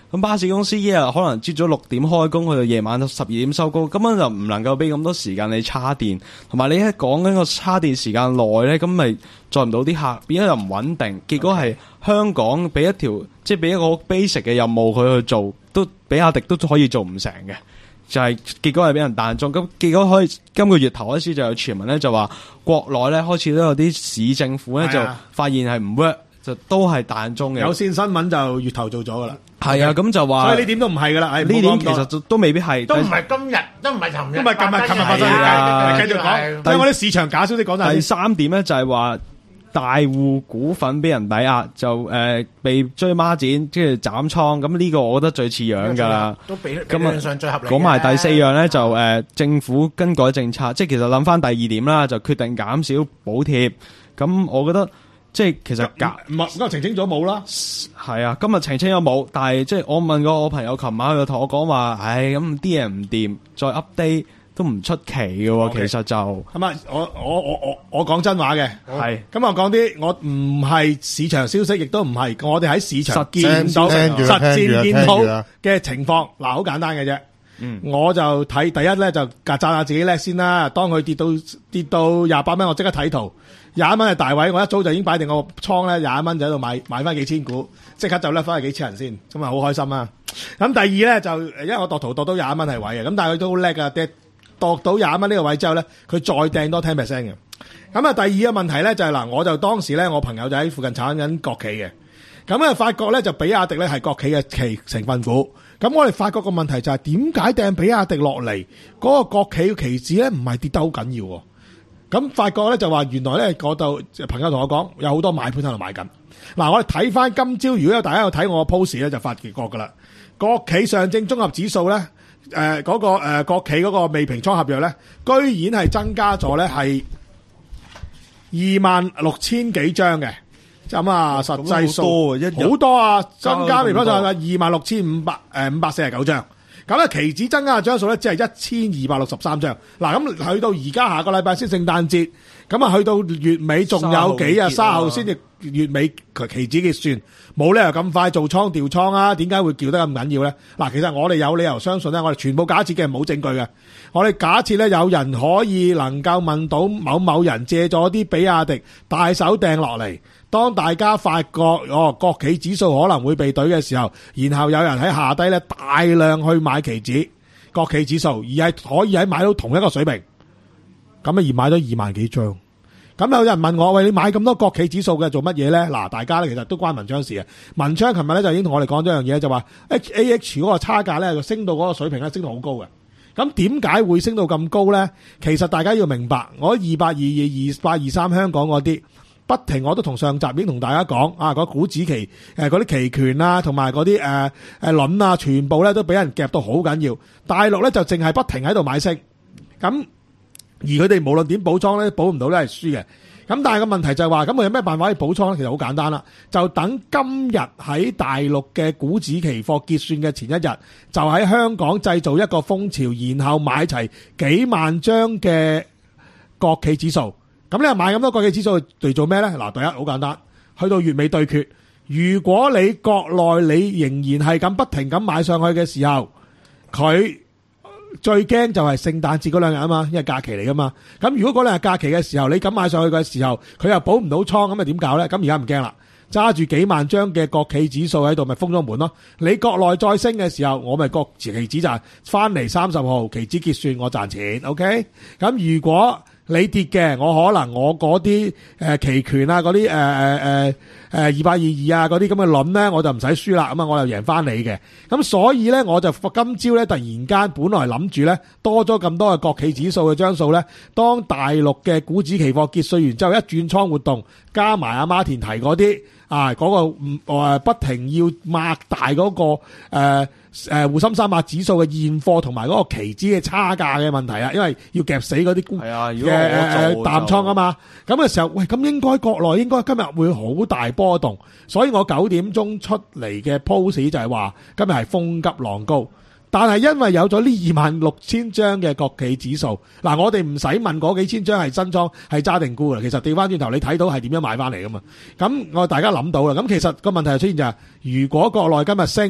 Speaker 4: 咁巴士公司一日可能朝早六點開工，去到夜晚十二點收工，根本就唔能夠俾咁多時間你叉電，同埋你一講緊個叉電時間耐咧，咁咪載唔到啲客，變咗又唔穩定。結果係香港俾一條即係俾一個 basic 嘅任務佢去做，都比亞迪都可以做唔成嘅。就係、是、結果係俾人彈中，咁結果可以今個月頭開始就有傳聞咧，就話國內咧開始都有啲市政府咧就發現係唔 work，就都係彈中嘅。
Speaker 3: 有線新聞就月頭做咗噶啦，
Speaker 4: 係啊，咁就話，
Speaker 3: 所以呢點都唔係噶啦，
Speaker 4: 呢點其實都未必係，
Speaker 2: 都唔係今日，都唔係尋日，
Speaker 3: 都唔係今日，琴日發生嘅，繼續講。因為我啲市場假消息講晒。
Speaker 4: 第三點咧就係話。大戶股份俾人抵押，就誒、呃、被追孖展，即係斬倉。咁呢個我覺得最似樣㗎啦。
Speaker 2: 都比理論上最合理。
Speaker 4: 講埋第四樣咧，就誒、呃、政府更改政策，即係其實諗翻第二點啦，就決定減少補貼。咁我覺得即係其實減
Speaker 3: 唔係今日澄清咗冇啦。
Speaker 4: 係啊，今日澄清咗冇，但係即係我問過我朋友，琴晚佢就同我講話，唉咁啲嘢唔掂，再 update。都唔出奇嘅喎，其實就
Speaker 3: 咁啊！我我我我我講真話嘅，
Speaker 4: 係
Speaker 3: 咁我講啲我唔係市場消息，亦都唔係我哋喺市場見到
Speaker 1: 實
Speaker 3: 實戰見到嘅情況。嗱，好簡單嘅啫。
Speaker 4: 嗯，
Speaker 3: 我就睇第一咧就讚下自己叻先啦。當佢跌到跌到廿八蚊，我即刻睇圖，廿一蚊係大位，我一早就已經擺定個倉咧，廿一蚊就喺度買買翻幾千股，即刻就甩翻去幾千人先，咁啊好開心啊！咁第二咧就因為我度圖度到廿一蚊係位嘅，咁但係佢都好叻噶，跌。度到廿蚊呢個位之後咧，佢再掟多 ten percent 嘅。咁啊，第二個問題咧就係、是、嗱，我就當時咧，我朋友就喺附近炒緊國企嘅。咁啊，發覺咧就比亞迪咧係國企嘅期成分股。咁我哋發覺個問題就係點解掟比亞迪落嚟嗰個國企嘅期指咧唔係跌得好緊要喎？咁發覺咧就話原來咧嗰度朋友同我講有好多買盤喺度買緊。嗱，我哋睇翻今朝，如果有大家有睇我個 post 咧，就發覺噶啦，國企上證綜合指數咧。誒、呃，嗰、那個誒、呃、國企嗰個未平倉合約咧，居然係增加咗咧，係二萬六千幾張嘅，咁啊實際數好多啊，增加未平倉就係二萬六千五百誒五百四十九張，咁啊期指增加嘅張數咧，只係一千二百六十三張。嗱，咁去到而家下個禮拜先聖誕節，咁啊去到月尾仲有幾日，三號先至月尾期指結算。冇理由咁快做倉調倉啊？點解會叫得咁緊要咧？嗱，其實我哋有理由相信咧，我哋全部假設嘅冇證據嘅。我哋假設咧，有人可以能夠問到某某人借咗啲比亞迪大手掟落嚟，當大家發覺哦國企指數可能會被懟嘅時候，然後有人喺下低咧大量去買期指國企指數，而係可以喺買到同一個水平，咁啊而買咗二萬幾張。咁有人問我，喂，你買咁多國企指數嘅做乜嘢咧？嗱，大家咧其實都關文昌事嘅。文昌琴日咧就已經同我哋講咗樣嘢，就話 H A H 嗰個差價咧就升到嗰個水平咧升到好高嘅。咁點解會升到咁高咧？其實大家要明白，我二八二二、二八二三香港嗰啲不停，我都同上集已經同大家講啊，嗰股指期誒嗰啲期權啊，同埋嗰啲誒誒輪啊，全部咧都俾人夾到好緊要。大陸咧就淨係不停喺度買升，咁。而佢哋無論點補倉咧，補唔到咧係輸嘅。咁但係個問題就係話，咁我有咩辦法去補倉咧？其實好簡單啦，就等今日喺大陸嘅股指期貨結算嘅前一日，就喺香港製造一個風潮，然後買齊幾萬張嘅國企指數。咁你買咁多國企指數嚟做咩咧？嗱，第一好簡單，去到月尾對決，如果你國內你仍然係咁不停咁買上去嘅時候，佢最驚就係聖誕節嗰兩日啊嘛，因為假期嚟噶嘛。咁如果嗰兩日假期嘅時候，你咁買上去嘅時候，佢又補唔到倉，咁啊點搞咧？咁而家唔驚啦，揸住幾萬張嘅國企指數喺度，咪封咗門咯。你國內再升嘅時候，我咪國期指就翻嚟三十號期指結算，我賺錢。OK，咁如果你跌嘅，我可能我嗰啲誒期權啊，嗰啲誒誒誒誒二百二二啊，嗰啲咁嘅輪咧，我就唔使輸啦，咁啊我又贏翻你嘅。咁所以咧，我就今朝咧突然間本來諗住咧多咗咁多嘅國企指數嘅張數咧，當大陸嘅股指期貨結算完之後，一轉倉活動加埋阿馬田提嗰啲啊嗰、嗰個誒不停要擘大嗰、嗰個誒。呃誒，滬深三百指數嘅現貨同埋嗰個期指嘅差價嘅問題啊，因為要夾死嗰啲股嘅誒淡倉啊嘛，咁嘅時候，喂，咁應該國內應該今日會好大波動，所以我九點鐘出嚟嘅 post 就係話今日係風急浪高，但係因為有咗呢二萬六千張嘅國企指數，嗱，我哋唔使問嗰幾千張係新倉係揸定沽啦，其實調翻轉頭你睇到係點樣買翻嚟噶嘛，咁我大家諗到啦，咁其實個問題就出現就係、是，如果國內今日升。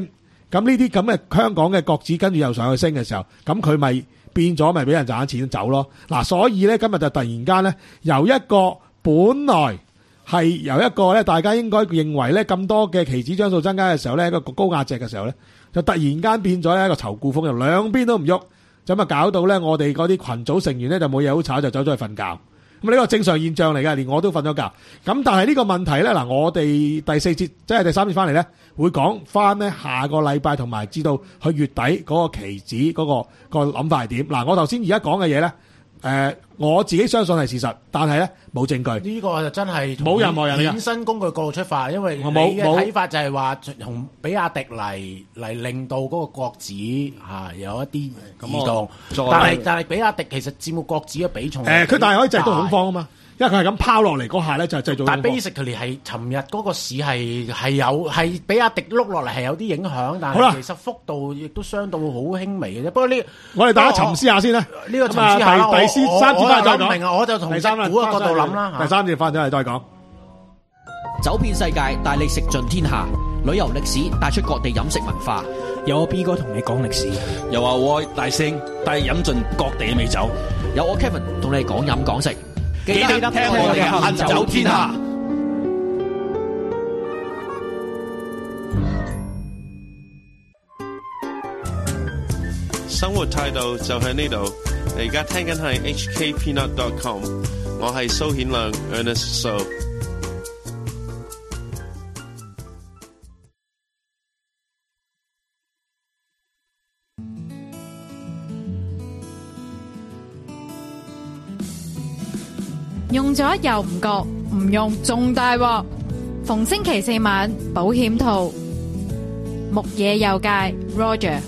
Speaker 3: 咁呢啲咁嘅香港嘅國指跟住又上去升嘅時候，咁佢咪變咗咪俾人賺錢走咯。嗱，所以咧今日就突然間咧，由一個本來係由一個咧大家應該認為咧咁多嘅期指張數增加嘅時候咧，一個高壓值嘅時候咧，就突然間變咗一個籌固風，由兩邊都唔喐，咁啊搞到咧我哋嗰啲群組成員咧就冇嘢好炒，就走咗去瞓覺。咁呢個正常現象嚟㗎，連我都瞓咗覺。咁但係呢個問題咧，嗱，我哋第四節即係第三節翻嚟咧，會講翻咧下個禮拜同埋至到去月底嗰個期指嗰個個諗法係點。嗱，我頭先而家講嘅嘢咧，誒我自己相信係事實，但係咧冇證據。
Speaker 2: 呢個就真係
Speaker 3: 冇任何人
Speaker 2: 衍生工具角度出發，因為你嘅睇法就係話從比亞迪嚟嚟令到嗰個國指嚇有一啲移動，但係但係比亞迪其實佔個國指嘅比重
Speaker 3: 誒，佢但係可以製造恐慌啊嘛。因為佢係咁拋落嚟嗰下咧，就係製造。
Speaker 2: 但係 basically 係尋日嗰個市係係有係比亞迪碌落嚟係有啲影響，但係其實幅度亦都相對好輕微嘅啫。不過呢，
Speaker 3: 我哋大家沉思下先啦。
Speaker 2: 呢個沉思下啦。
Speaker 3: 第第三節翻嚟再講。
Speaker 2: 明啊，我就從第三股嘅角度諗啦。
Speaker 3: 第三節翻咗嚟再講。
Speaker 6: 走遍世界，帶你食盡天下。旅遊歷史帶出各地飲食文化。
Speaker 7: 有我 B 哥同你講歷史，
Speaker 8: 又話我大聲帶飲盡各地嘅美酒。
Speaker 6: 有我 Kevin 同你講飲講食。
Speaker 8: 記得聽我哋行走天下。
Speaker 5: 生活態度就喺呢度。你而家聽緊係 H K Peanut dot com， 我係蘇顯亮 Ernest So。
Speaker 10: 用咗又唔覺，唔用仲大鑊。逢星期四晚保險套，木野佑介 Roger。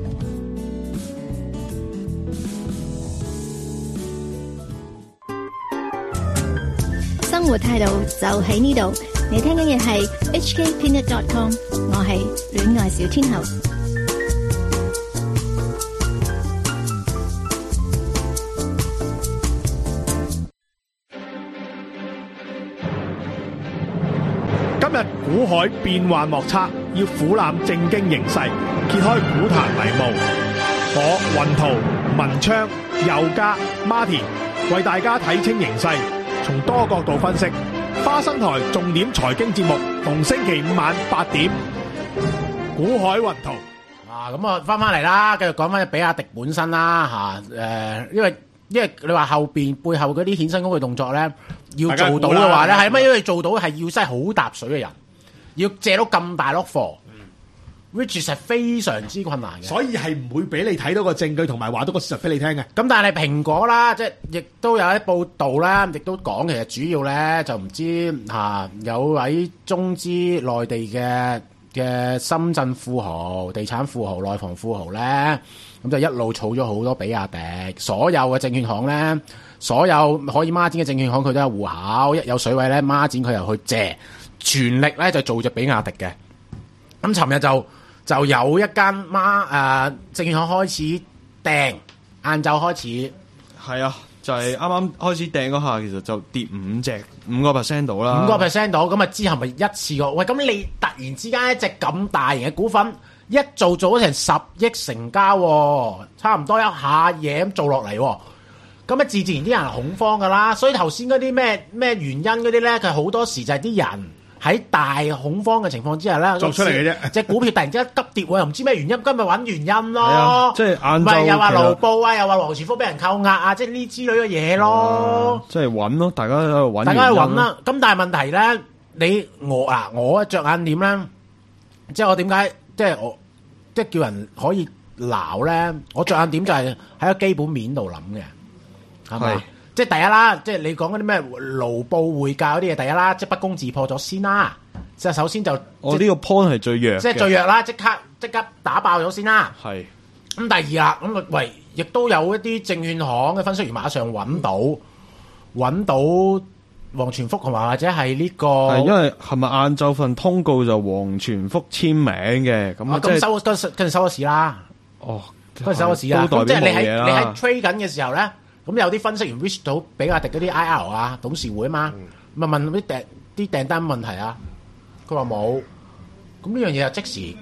Speaker 11: 生活態度就喺呢度，你聽緊嘅係 H K Peanut dot com， 我係戀愛小天后。
Speaker 3: 今日股海變幻莫測，要俯瞰正經形勢，揭開股壇迷霧。我雲圖、文昌、佑嘉、Martin 為大家睇清形勢，從多角度分析。花生台重點財經節目，逢星期五晚八點。股海雲圖
Speaker 2: 啊，咁啊翻翻嚟啦，繼續講翻比亞迪本身啦嚇。誒，因為因為你話後邊背後嗰啲衍生工具動作咧，要做到嘅話咧，係乜？因為做到係要真係好搭水嘅人，要借到咁大碌貨。which 係非常之困難嘅，
Speaker 3: 所以係唔會俾你睇到個證據同埋話到個事實俾你聽嘅。
Speaker 2: 咁但係蘋果啦，即係亦都有啲報道啦，亦都講其實主要咧就唔知嚇、啊、有位中資內地嘅嘅深圳富豪、地產富豪、內房富豪咧，咁就一路儲咗好多比亞迪，所有嘅證券行咧，所有可以孖展嘅證券行佢都有戶口，一有水位咧孖展佢又去借，全力咧就做隻比亞迪嘅。咁尋日就。就有一間孖誒證券行開始訂，晏晝開始
Speaker 4: 係啊，就係啱啱開始訂嗰下，其實就跌五隻五個 percent 到啦，
Speaker 2: 五個 percent 到，咁啊之後咪一次過，喂，咁你突然之間一隻咁大型嘅股份一做做咗成十億成交，哦，差唔多一下嘢咁做落嚟，哦，咁啊自自然啲人恐慌噶啦，所以頭先嗰啲咩咩原因嗰啲咧，佢好多時就係啲人。喺大恐慌嘅情況之下咧，
Speaker 3: 做出嚟嘅啫。
Speaker 2: 隻股票突然之間急跌，我又唔知咩原因，今日揾原因咯。
Speaker 4: 即係晏晝，
Speaker 2: 唔係又話盧布啊，又話羅斯福俾人扣押啊，即係呢之類嘅嘢咯。
Speaker 4: 即係揾咯，大家喺度揾。
Speaker 2: 大家去揾啦。咁但係問題咧，你我啊，我着眼點咧，即係我點解即係我即係叫人可以鬧咧？我着眼點就係喺個基本面度諗嘅，係咪？即係第一啦，即係你講嗰啲咩盧布匯價嗰啲嘢，第一啦，即係不攻自破咗先啦。即係首先就
Speaker 4: 我呢個 point 係最弱，
Speaker 2: 即係最弱啦，即刻即刻打爆咗先啦。
Speaker 4: 係
Speaker 2: 咁第二啦，咁啊喂，亦都有一啲證券行嘅分析員馬上揾到揾到黃全福同埋或者係呢個，
Speaker 4: 係因為係咪晏晝份通告就黃全福簽名嘅咁啊？
Speaker 2: 咁收跟跟住收咗市啦。
Speaker 4: 哦，
Speaker 2: 跟住收咗市啦。咁即係你喺你喺 trade 緊嘅時候咧。咁有啲分析員 reach 到比亞迪嗰啲 I R 啊董事會啊嘛，咪、嗯、問啲訂啲訂單問題啊，佢話冇，咁呢樣嘢就即時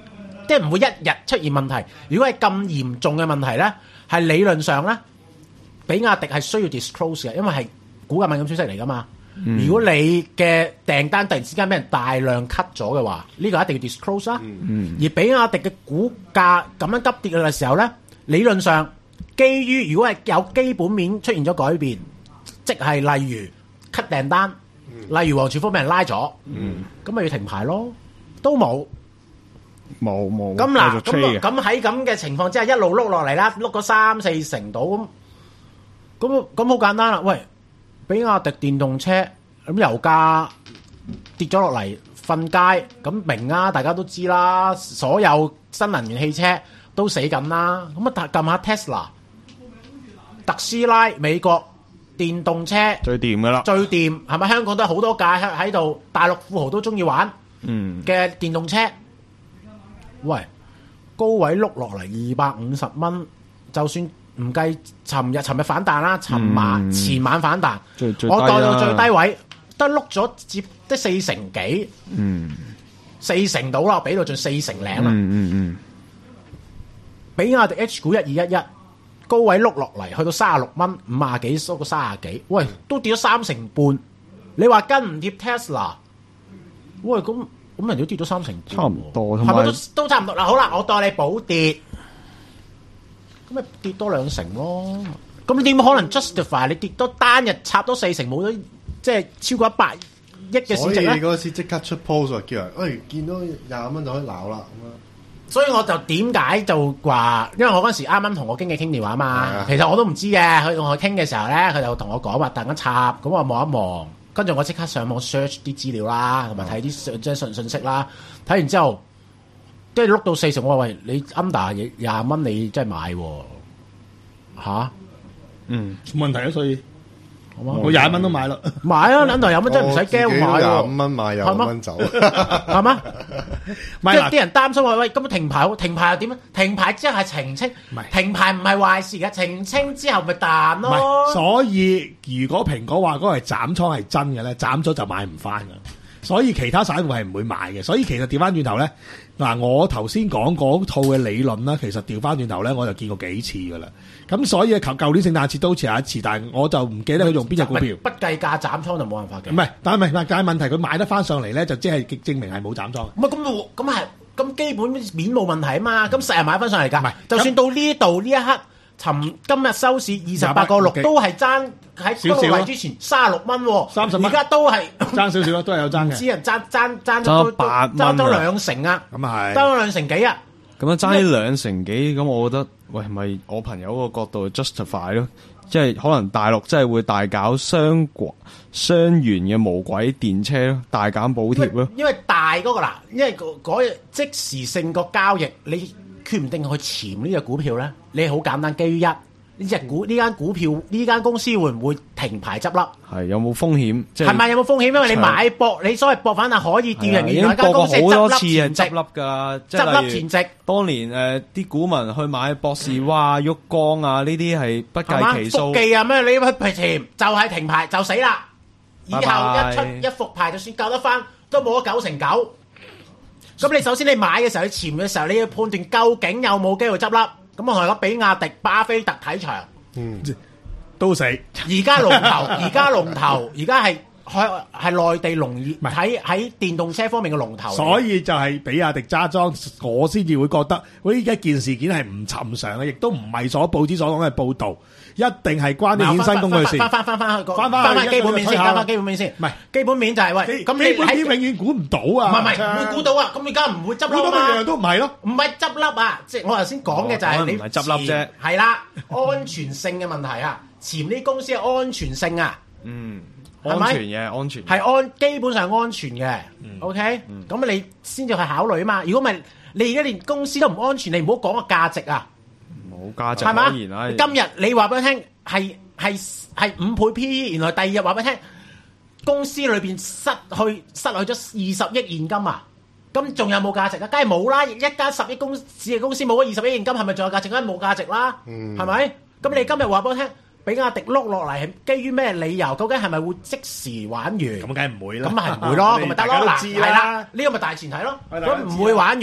Speaker 2: 即係唔會一日出現問題。如果係咁嚴重嘅問題咧，係理論上咧，比亞迪係需要 disclose 嘅，因為係股價敏感消息嚟噶嘛。嗯、如果你嘅訂單突然之間俾人大量 cut 咗嘅話，呢、呢個一定要 disclose 啦。嗯、而比亞迪嘅股價咁樣急跌嘅時候咧，理論上基於如果係有基本面出現咗改變，即係例如 cut 訂單，嗯、例如黃傳福俾人拉咗，咁咪、嗯、要停牌咯，都冇。
Speaker 3: 冇冇
Speaker 2: 咁嗱，咁咁喺咁嘅情況之下，一路碌落嚟啦，碌咗三四成度咁，咁咁好簡單啦。喂，比亞迪電動車咁油價跌咗落嚟，瞓街咁明啊，大家都知啦。所有新能源汽車都死緊啦。咁啊，撳下 Tesla、特斯拉、美國電動車
Speaker 4: 最掂噶啦，
Speaker 2: 最掂係咪？香港都好多架喺喺度，大陸富豪都中意玩嘅電動車。嗯喂，高位碌落嚟二百五十蚊，就算唔計尋日尋日反彈啦，尋晚、嗯、前晚反彈，我當到最低位都碌咗接得四成幾，嗯，四成到啦，俾到盡四成零啦，嗯嗯嗯，比亞迪 H 股一二一一，高位碌落嚟去到三十六蚊，五啊幾收個三啊幾，喂，都跌咗三成半，你話跟唔貼 Tesla？ 喂，咁。咁人都跌咗三成，
Speaker 4: 差唔多，係
Speaker 2: 咪都都差唔多嗱？好啦，我當你補跌，咁咪跌多兩成咯。咁你點可能 justify 你跌多單日插多四成，冇咗即係超過一百億嘅市值咧？
Speaker 1: 所以嗰時即刻出 post 叫人，喂，見到廿蚊就可以鬧啦咁樣。
Speaker 2: 所以我就點解就話，因為我嗰時啱啱同我經紀傾電話嘛，其實我都唔知嘅。佢同我傾嘅時候咧，佢就同我講話突然間插，咁我望一望。跟住我即刻上網 search 啲資料啦，同埋睇啲即係信信息啦。睇完之後，即係碌到四成，我話喂，你 under 廿蚊，你真係買喎嚇？嗯，
Speaker 3: 冇問題啊，所以我廿蚊都買啦，
Speaker 2: 買啊，under 廿蚊真係唔使驚買喎。
Speaker 1: 廿五蚊買廿五蚊走，
Speaker 2: 係嘛？即係啲人擔心話喂，咁停牌，停牌又點啊？停牌之後係澄清，停牌唔係壞事嘅，澄清之後咪彈咯。
Speaker 3: 所以如果蘋果話嗰個係斬倉係真嘅咧，斬咗就買唔翻噶。所以其他散戶係唔會買嘅。所以其實調翻轉頭咧，嗱我頭先講嗰套嘅理論啦，其實調翻轉頭咧，我就見過幾次噶啦。咁所以求舊年聖誕節都好似有一次，但係我就唔記得佢用邊隻股票。
Speaker 2: 不計價斬倉就冇辦法嘅。
Speaker 3: 唔係，但係唔係，但係問題佢買得翻上嚟咧，就即係證明係冇斬倉。
Speaker 2: 唔係咁，咁係咁基本面冇問題啊嘛。咁成日買翻上嚟㗎。唔係，就算到呢度呢一刻，尋今日收市二十八個六，都係爭喺嗰個位之前三十六蚊喎。三十蚊，而家都係
Speaker 3: 爭少少咯，都係有爭嘅。
Speaker 2: 啲人爭爭爭咗八蚊，爭咗兩成啊！
Speaker 3: 咁啊係，
Speaker 2: 爭咗兩成幾啊！
Speaker 4: 咁啊爭呢兩成幾，咁我覺得，喂，咪我朋友個角度 justify 咯，即係可能大陸真係會大搞雙軌雙元嘅無軌電車咯，大減補貼咯。
Speaker 2: 因為大嗰個啦，因為嗰即時性個交易，你決唔定去潛呢隻股票咧，你好簡單，基於一呢隻股呢間股票呢間公司會唔會停牌執笠？
Speaker 4: 係有冇風險？即係
Speaker 2: 係咪有冇風險？因為你買博，你所謂博反係可以掉人嘅，原來間公司執笠前夕
Speaker 4: 執笠㗎，
Speaker 2: 執笠前夕。
Speaker 4: 當年誒啲股民去買博士哇、旭光啊呢啲係不計其數。
Speaker 2: 復記啊咩？你去潛就係停牌就死啦！以後一出一復牌，就算救得翻，都冇咗九成九。咁你首先你買嘅時候，你潛嘅時候，你要判斷究竟有冇機會執笠。咁我同你講，比亞迪、巴菲特睇場，
Speaker 3: 嗯，都死。
Speaker 2: 而家龍頭，而家龍頭，而家係係係內地農業喺喺電動車方面嘅龍頭。
Speaker 3: 所以就係比亞迪揸莊，我先至會覺得，喂，一件事件係唔尋常嘅，亦都唔係所報紙所講嘅報導，一定係關啲衍生工具事。
Speaker 2: 翻翻翻翻去翻翻翻基本面先，翻翻基本面先。唔係基本面就係喂，咁
Speaker 3: 基本面永遠估唔到啊！
Speaker 2: 唔係唔係，唔會估到啊！咁而家唔會執笠啊嘛！
Speaker 3: 估到樣樣都唔係咯，
Speaker 2: 唔係執笠啊！即係我頭先講嘅就係你
Speaker 4: 唔係執笠啫，
Speaker 2: 係啦，安全性嘅問題啊，潛呢公司嘅安全性啊，
Speaker 4: 嗯。安全嘅，安全
Speaker 2: 係安，基本上安全嘅。OK，咁你先至去考慮啊嘛。如果唔係，你而家連公司都唔安全，你唔好講個價值啊。
Speaker 4: 冇價值可言啊！
Speaker 2: 今日你話俾我聽，係係係五倍 P E， 原來第二日話俾我聽，公司裏邊失去失去咗二十億現金啊！咁仲有冇價值啊？梗係冇啦！一間十億公司嘅公司冇咗二十億現金，係咪仲有價值？梗係冇價值啦，係咪？咁你今日話俾我聽。比亞迪碌落嚟係基於咩理由？究竟係咪會即時玩完？咁
Speaker 3: 梗係唔會啦。
Speaker 2: 咁咪係唔會咯，咁咪得咯。嗱，係啦，呢個咪大前提咯。咁唔會玩完，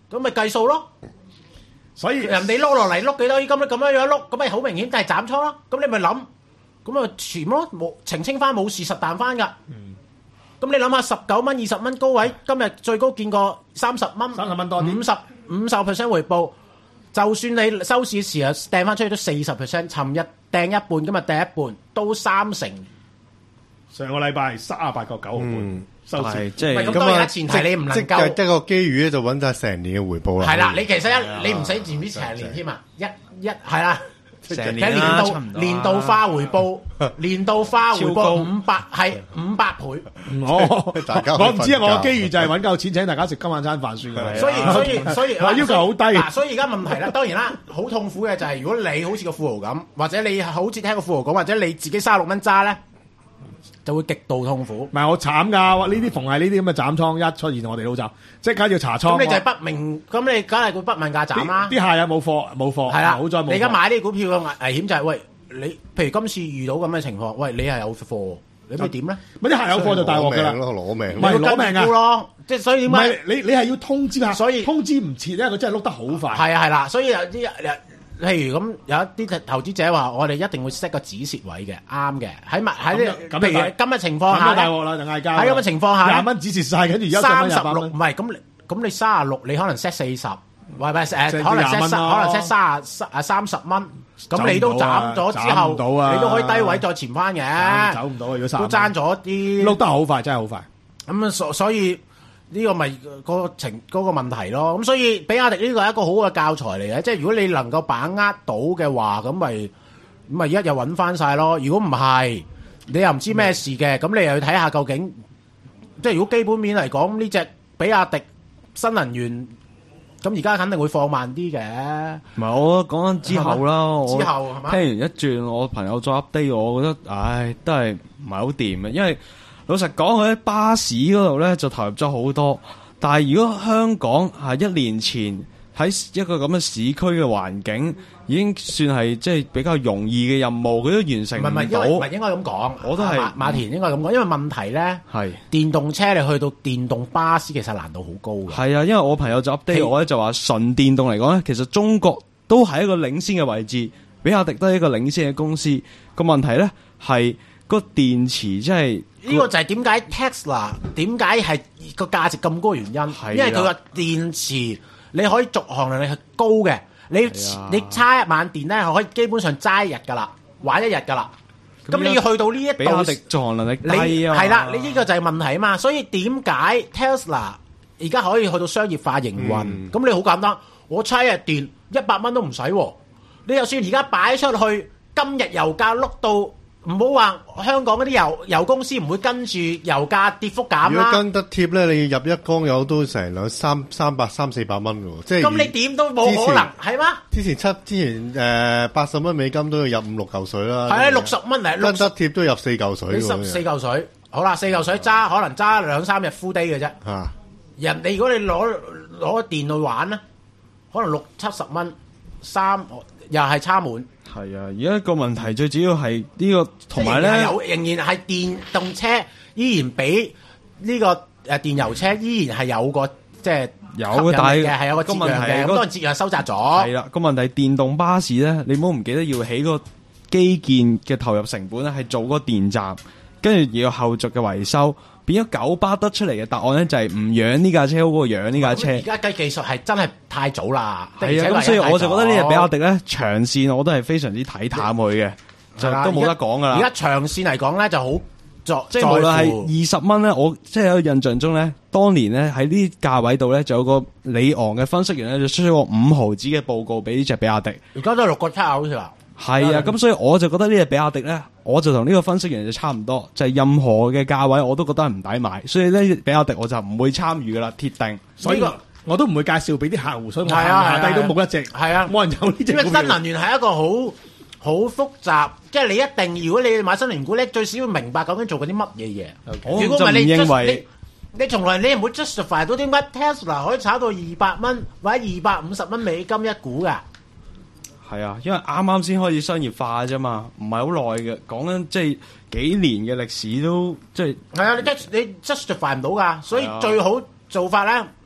Speaker 2: 咁咪計數咯。
Speaker 3: 所以
Speaker 2: 人哋碌落嚟碌幾多，咁咁樣樣碌，咁咪好明顯就係斬倉咯。咁你咪諗，咁啊潛咯，冇澄清翻冇事實彈翻㗎。咁你諗下十九蚊、二十蚊高位，今日最高見過三十蚊，
Speaker 3: 三十蚊多啲，
Speaker 2: 五十五十 percent 回報。就算你收市時啊掟翻出去都四十 percent，尋日掟一半，今日掟一半，都三成。
Speaker 3: 上個禮拜三十八個九毫半收市，
Speaker 4: 即係
Speaker 2: 咁當然前提你唔能
Speaker 1: 即
Speaker 2: 夠
Speaker 1: 係一個機遇咧，就揾晒成年嘅回報啦。
Speaker 2: 係啦，你其實一你唔使前邊成年添啊，一一係啦。
Speaker 4: 成
Speaker 2: 年
Speaker 4: 啦，
Speaker 2: 度年度化回報，年度化回報五百係五百倍。
Speaker 3: 我
Speaker 1: 大家
Speaker 3: 我唔知啊，我嘅機遇就係揾夠錢請大家食今晚餐飯算㗎啦。
Speaker 2: 所以所以所以
Speaker 3: 要求好低。
Speaker 2: 嗱，所以而家問題啦，當然啦，好痛苦嘅就係如果你好似個富豪咁，或者你好似聽個富豪講，或者你自己三十六蚊揸咧，就會極度痛苦。
Speaker 3: 唔係我慘㗎，呢啲逢係呢啲咁嘅斬倉一出現，我哋都斬，即刻要查倉。
Speaker 2: 咁你就係不明，咁你梗係會不問價斬啦。
Speaker 3: 啲客有冇貨？冇貨。
Speaker 2: 係啦，
Speaker 3: 好在冇。
Speaker 2: 你而家買呢啲股票嘅危險就係，喂，你譬如今次遇到咁嘅情況，喂，你係有貨，你咪點咧？
Speaker 3: 咪啲客有貨就大鑊㗎啦，
Speaker 1: 攞命
Speaker 3: 唔係攞命㗎
Speaker 2: 咯。即係所以點解？
Speaker 3: 唔係你你係要通知客，
Speaker 2: 所以
Speaker 3: 通知唔切咧，佢真係碌得好快。
Speaker 2: 係啊係啦，所以有啲譬如咁有一啲投資者話，我哋一定會 set 個止蝕位嘅，啱嘅。喺咪喺呢？譬如今日情況下，
Speaker 3: 大鑊啦就嗌交。
Speaker 2: 喺咁嘅情況下，
Speaker 3: 廿蚊止蝕晒，跟住而家
Speaker 2: 三十六，唔係咁咁你三十六，你可能 set 四十，或者誒可能 set 可能 set 三十啊三十蚊，咁你都斬咗之後，你都可以低位再潛翻嘅。
Speaker 3: 走唔到啊！如果三
Speaker 2: 都爭咗啲，
Speaker 3: 碌得好快，真係好快。
Speaker 2: 咁啊，所所以。呢個咪個情嗰個問題咯，咁所以比亞迪呢個係一個好嘅教材嚟嘅，即係如果你能夠把握到嘅話，咁咪咁咪一日揾翻晒咯。如果唔係，你又唔知咩事嘅，咁你又要睇下究竟，即係如果基本面嚟講，呢隻比亞迪新能源，咁而家肯定會放慢啲嘅。
Speaker 4: 唔係我講緊之後啦，
Speaker 2: 之後係嘛？
Speaker 4: 聽完一轉，我朋友再 update，我覺得唉都係唔係好掂嘅，因為。老實講，佢喺巴士嗰度咧就投入咗好多，但係如果香港係一年前喺一個咁嘅市區嘅環境，已經算係即係比較容易嘅任務，佢都完成唔到。唔係，因為
Speaker 2: 唔係應該咁講，
Speaker 4: 我都係
Speaker 2: 馬馬田應該咁講，因為問題咧係電動車你去到電動巴士其實難度好高嘅。
Speaker 4: 係啊，因為我朋友就 update 我咧就話純電動嚟講咧，其實中國都係一個領先嘅位置，比亞迪都係一個領先嘅公司。個問題咧係個電池即係。
Speaker 2: 呢個就係點解 Tesla 點解係個價值咁高嘅原因，因為佢個電池你可以續航能力係高嘅，你你叉一晚電咧，可以基本上揸一日噶啦，玩一日噶啦。咁你要去到呢一度，
Speaker 4: 比亞迪續航能力低啊，
Speaker 2: 係啦，你呢個就係問題啊嘛。所以點解 Tesla 而家可以去到商業化營運？咁、嗯、你好簡單，我叉一日電一百蚊都唔使，你就算而家擺出去，今日油價碌到。唔好話香港嗰啲油油公司唔會跟住油價跌幅減啦。
Speaker 1: 如果跟得貼咧，你入一缸油都成兩三三百三四百蚊嘅喎，即係
Speaker 2: 咁你點都冇可能係嗎？
Speaker 1: 之前七之前誒八十蚊美金都要入五六嚿水啦。
Speaker 2: 係啊，六十蚊嚟，
Speaker 1: 跟得貼都入四嚿水。
Speaker 2: 十四嚿水，好啦，四嚿水揸可能揸兩三日 full day 嘅啫。
Speaker 1: 嚇！
Speaker 2: 人哋如果你攞攞電去玩咧，可能六七十蚊，三又係差滿。
Speaker 4: 係啊，而家個問題最主要係呢個同埋咧，
Speaker 2: 有仍然係電動車依然比呢個誒電油車依然係有個即係
Speaker 4: 有嘅，但係
Speaker 2: 係有個折讓嘅，咁當然折讓收窄咗。
Speaker 4: 係啦，個問題電動巴士咧，你唔好唔記得要起個基建嘅投入成本咧，係做嗰個電站，跟住要有後續嘅維修。變咗九巴得出嚟嘅答案咧，就係唔養呢架車好過養呢架車。
Speaker 2: 而家計技術係真係太早啦。
Speaker 4: 係啊，咁所以我就覺得呢隻比亞迪咧，長線我都係非常之睇淡佢嘅，就都冇得講噶啦。
Speaker 2: 而家長線嚟講咧，就好作
Speaker 4: 即係無論係二十蚊咧，我即係有印象中咧，當年咧喺呢價位度咧，就有個里昂嘅分析員咧，就出咗個五毫子嘅報告俾呢隻比亞迪。
Speaker 2: 而家都係六個七啊，好似話。
Speaker 4: 係啊，咁所以我就覺得呢隻比亞迪咧，我就同呢個分析員就差唔多，就係、是、任何嘅價位我都覺得係唔抵買，所以呢比亞迪我就唔會參與噶啦，鐵定。
Speaker 3: 所以我都唔會介紹俾啲客戶，所以我下低都冇一隻，
Speaker 2: 係啊，
Speaker 3: 冇人有呢隻。
Speaker 2: 因為新能源係一個好好複雜，即係你一定如果你買新能源股咧，最少要明白究竟做緊啲乜嘢嘢。
Speaker 4: Okay. 如果唔係你認為
Speaker 2: 你從來你唔會 justify 到點解 Tesla 可以炒到二百蚊或者二百五十蚊美金一股㗎？
Speaker 4: 係啊，因為啱啱先開始商業化啫嘛，唔係好耐嘅，講緊即係幾年嘅歷史都即係。係啊，你 just 你 justify 唔到噶，所以最好做法咧，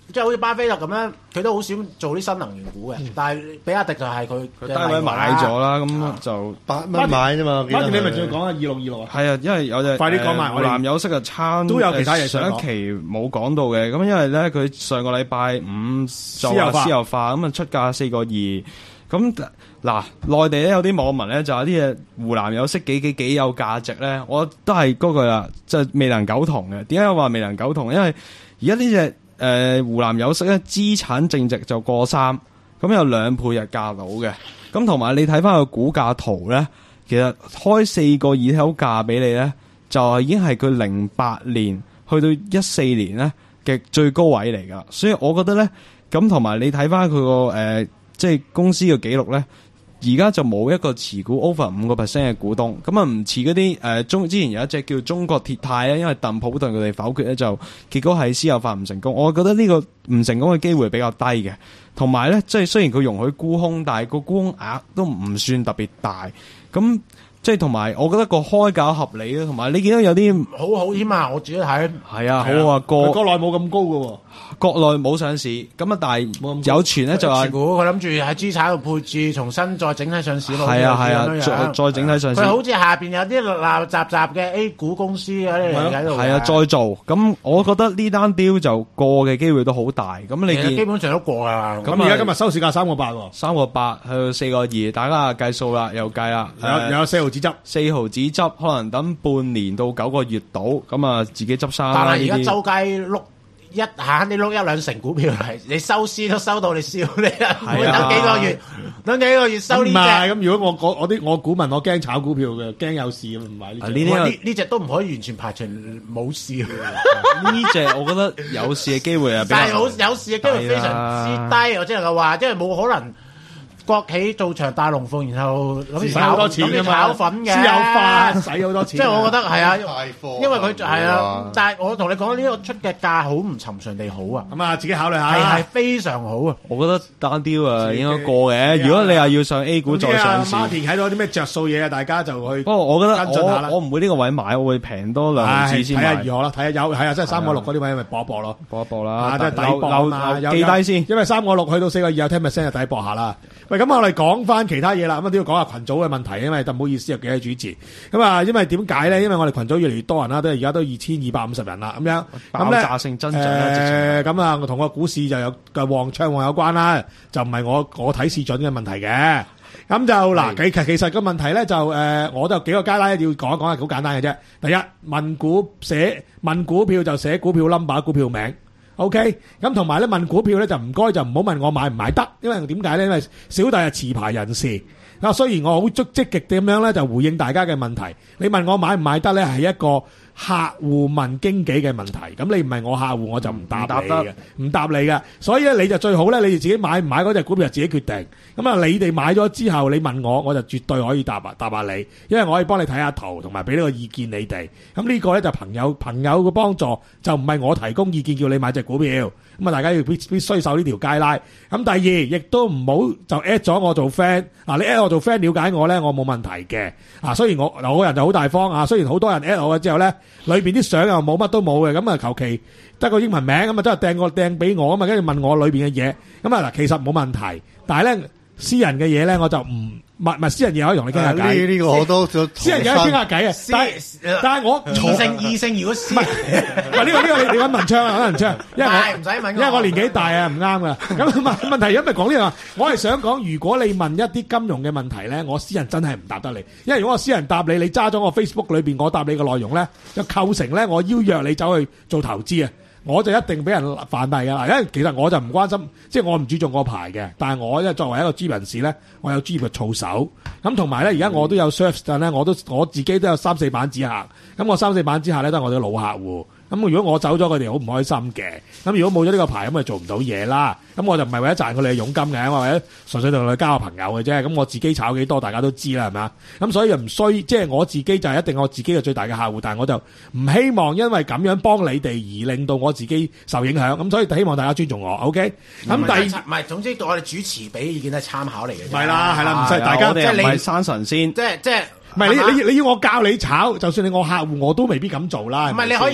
Speaker 2: 即係好似巴菲特咁樣，佢都好少做啲新能源股嘅，但係比亞迪就係佢
Speaker 4: 佢單位買咗啦，咁就
Speaker 1: 八蚊買啫嘛。
Speaker 3: 反正你咪仲要講下二六二六啊？
Speaker 4: 係啊，因為有隻
Speaker 3: 快啲講埋，
Speaker 4: 湖南有色嘅差
Speaker 3: 都有其他嘢想講。
Speaker 4: 上一期冇講到嘅，咁因為咧佢上個禮拜五就話私有化，咁啊出價四個二，咁嗱內地咧有啲網民咧就有啲嘢湖南有色幾幾幾有價值咧，我都係嗰句啦，即係未能苟同嘅。點解我話未能苟同？因為而家呢隻誒湖南有色咧資產淨值就過三，咁有兩倍日價到嘅，咁同埋你睇翻個股價圖咧，其實開四個二口價俾你咧，就係已經係佢零八年去到一四年咧嘅最高位嚟噶，所以我覺得咧，咁同埋你睇翻佢個誒即係公司嘅記錄咧。而家就冇一個持股 over 五個 percent 嘅股東，咁啊唔似嗰啲誒中之前有一隻叫中國鐵泰咧，因為鄧普頓佢哋否決咧，就結果係私有化唔成功。我覺得呢個唔成功嘅機會比較低嘅，同埋咧即係雖然佢容許沽空，但係個沽空額都唔算特別大，咁即係同埋我覺得個開價合理啦，同埋你見到有啲
Speaker 2: 好好添啊！我自己睇
Speaker 4: 係啊，好啊，國
Speaker 3: 國內冇咁高嘅喎。
Speaker 4: 國內冇上市，咁啊，但係有傳咧就話，
Speaker 2: 股佢諗住喺資產度配置，重新再整體上市咯。
Speaker 4: 係啊係啊，再再整體上市。
Speaker 2: 佢好似下邊有啲立立雜雜嘅 A 股公司嗰啲喺度。
Speaker 4: 係啊，再做。咁我覺得呢單 deal 就過嘅機會都好大。咁你
Speaker 2: 基本上都過啊。
Speaker 3: 咁而家今日收市價三個八喎，
Speaker 4: 三個八去到四個二，大家計數啦，又計啦。
Speaker 3: 有有四毫子執，
Speaker 4: 四毫子執，可能等半年到九個月到，咁啊自己執生。
Speaker 2: 但係而家周街碌。一下你碌一兩成股票嚟，你收市都收到你笑你啊！唔會等幾個月，等幾個月收呢隻。唔
Speaker 3: 係咁，如果我我我啲我股民，我驚炒股票嘅，驚有事咁唔買呢隻。
Speaker 2: 呢呢呢隻都唔可以完全排除冇事。
Speaker 4: 呢隻我覺得有事嘅機會啊，
Speaker 2: 但係有有事嘅機會非常之低，我只能夠話，因為冇可能。國企做場大龍鳳，然後諗住
Speaker 3: 使好多錢㗎嘛，
Speaker 2: 炒粉嘅，
Speaker 3: 私有化使好多錢。
Speaker 2: 即係我覺得係啊，因為佢係啊，但係我同你講呢個出嘅價好唔尋常地好啊。
Speaker 3: 咁啊，自己考慮下。
Speaker 2: 係係非常好啊！
Speaker 4: 我覺得單雕啊應該過嘅。如果你話要上 A 股再上市，
Speaker 3: 馬田睇到啲咩着數嘢啊，大家就去。
Speaker 4: 不過我覺得我我唔會呢個位買，我會平多兩毫子先買。
Speaker 3: 睇下如何啦，睇下有係啊，即係三個六嗰啲位咪搏一搏咯，
Speaker 4: 搏一搏啦。
Speaker 3: 即係抵搏啊嘛，
Speaker 4: 記低先，
Speaker 3: 因為三個六去到四個二有聽 percent 就抵搏下啦。喂，咁我哋講翻其他嘢啦，咁啊都要講下群組嘅問題，因為就唔好意思有幾位主持。咁啊，因為點解咧？因為我哋群組越嚟越多人啦，都而家都二千二百五十人啦，咁樣
Speaker 4: 爆炸性增長咧。
Speaker 3: 誒，咁啊，我同個股市就有嘅旺暢旺有關啦，就唔係我我睇市準嘅問題嘅。咁就嗱，其其其實個問題咧就誒，我都有幾個階段要講一講，係好簡單嘅啫。第一，問股寫問股票就寫股票 number、股票名。OK， 咁同埋咧問股票咧就唔該就唔好問我買唔買得，因為點解咧？因為小弟係持牌人士，啊雖然我好積積極咁樣咧就回應大家嘅問題，你問我買唔買得咧係一個客戶問經紀嘅問題，咁你唔係我客戶我就唔答你嘅，唔答你嘅，所以咧你就最好咧，你哋自己買唔買嗰隻股票就自己決定。咁啊，你哋買咗之後，你問我，我就絕對可以答答下你，因為我可以幫你睇下圖，同埋俾呢個意見你哋。咁呢個咧就朋友朋友嘅幫助，就唔係我提供意見叫你買隻股票。咁啊，大家要必必須守呢條街拉。咁第二，亦都唔好就 at 咗我做 friend。嗱，你 at 我做 friend 了解我咧，我冇問題嘅。啊，雖然我嗱我個人就好大方啊，雖然好多人 at 我嘅之後咧，裏邊啲相又冇乜都冇嘅，咁啊求其得個英文名，咁啊真係掟個掟俾我啊嘛，跟住問我裏邊嘅嘢。咁啊嗱，其實冇問題，但係咧私人嘅嘢咧，我就唔。唔係私人嘢可以同你傾下偈，
Speaker 1: 呢呢個我都
Speaker 3: 私人嘢傾下偈啊！但係但係我
Speaker 2: 異性異性如果私，
Speaker 3: 唔係呢個呢個你你揾文昌啊，揾文昌，因為我
Speaker 2: 唔使問，
Speaker 3: 因為我年紀大啊，唔啱噶。咁問問題，因為講呢樣，我係想講，如果你問一啲金融嘅問題咧，我私人真係唔答得你，因為如果我私人答你，你揸咗我 Facebook 裏邊我答你嘅內容咧，就構成咧我邀約你走去做投資啊！我就一定俾人犯例噶啦，因為其實我就唔關心，即係我唔注重個牌嘅。但係我因為作為一個專業人士咧，我有專業嘅操守。咁同埋咧，而家我都有 service 但咧，我都我自己都有三四板子客。咁我三四板之下咧，都係我哋嘅老客戶。咁如果我走咗，佢哋好唔開心嘅。咁如果冇咗呢個牌，咁咪做唔到嘢啦。咁我就唔係為咗賺佢哋嘅佣金嘅，我為咗純粹同佢交個朋友嘅啫。咁我自己炒幾多，大家都知啦，係咪？咁所以又唔需，即係我自己就係一定我自己嘅最大嘅客戶。但係我就唔希望因為咁樣幫你哋而令到我自己受影響。咁所以希望大家尊重我。OK。咁第二
Speaker 2: 唔係，總之我哋主持俾意見係參考嚟嘅。
Speaker 3: 係啦，係啦，唔使大家
Speaker 4: 即係你唔係生神仙。
Speaker 2: 即係即係。
Speaker 3: 唔係你你你要我教你炒，就算你我客戶，我都未必咁做啦。
Speaker 2: 唔係你可以去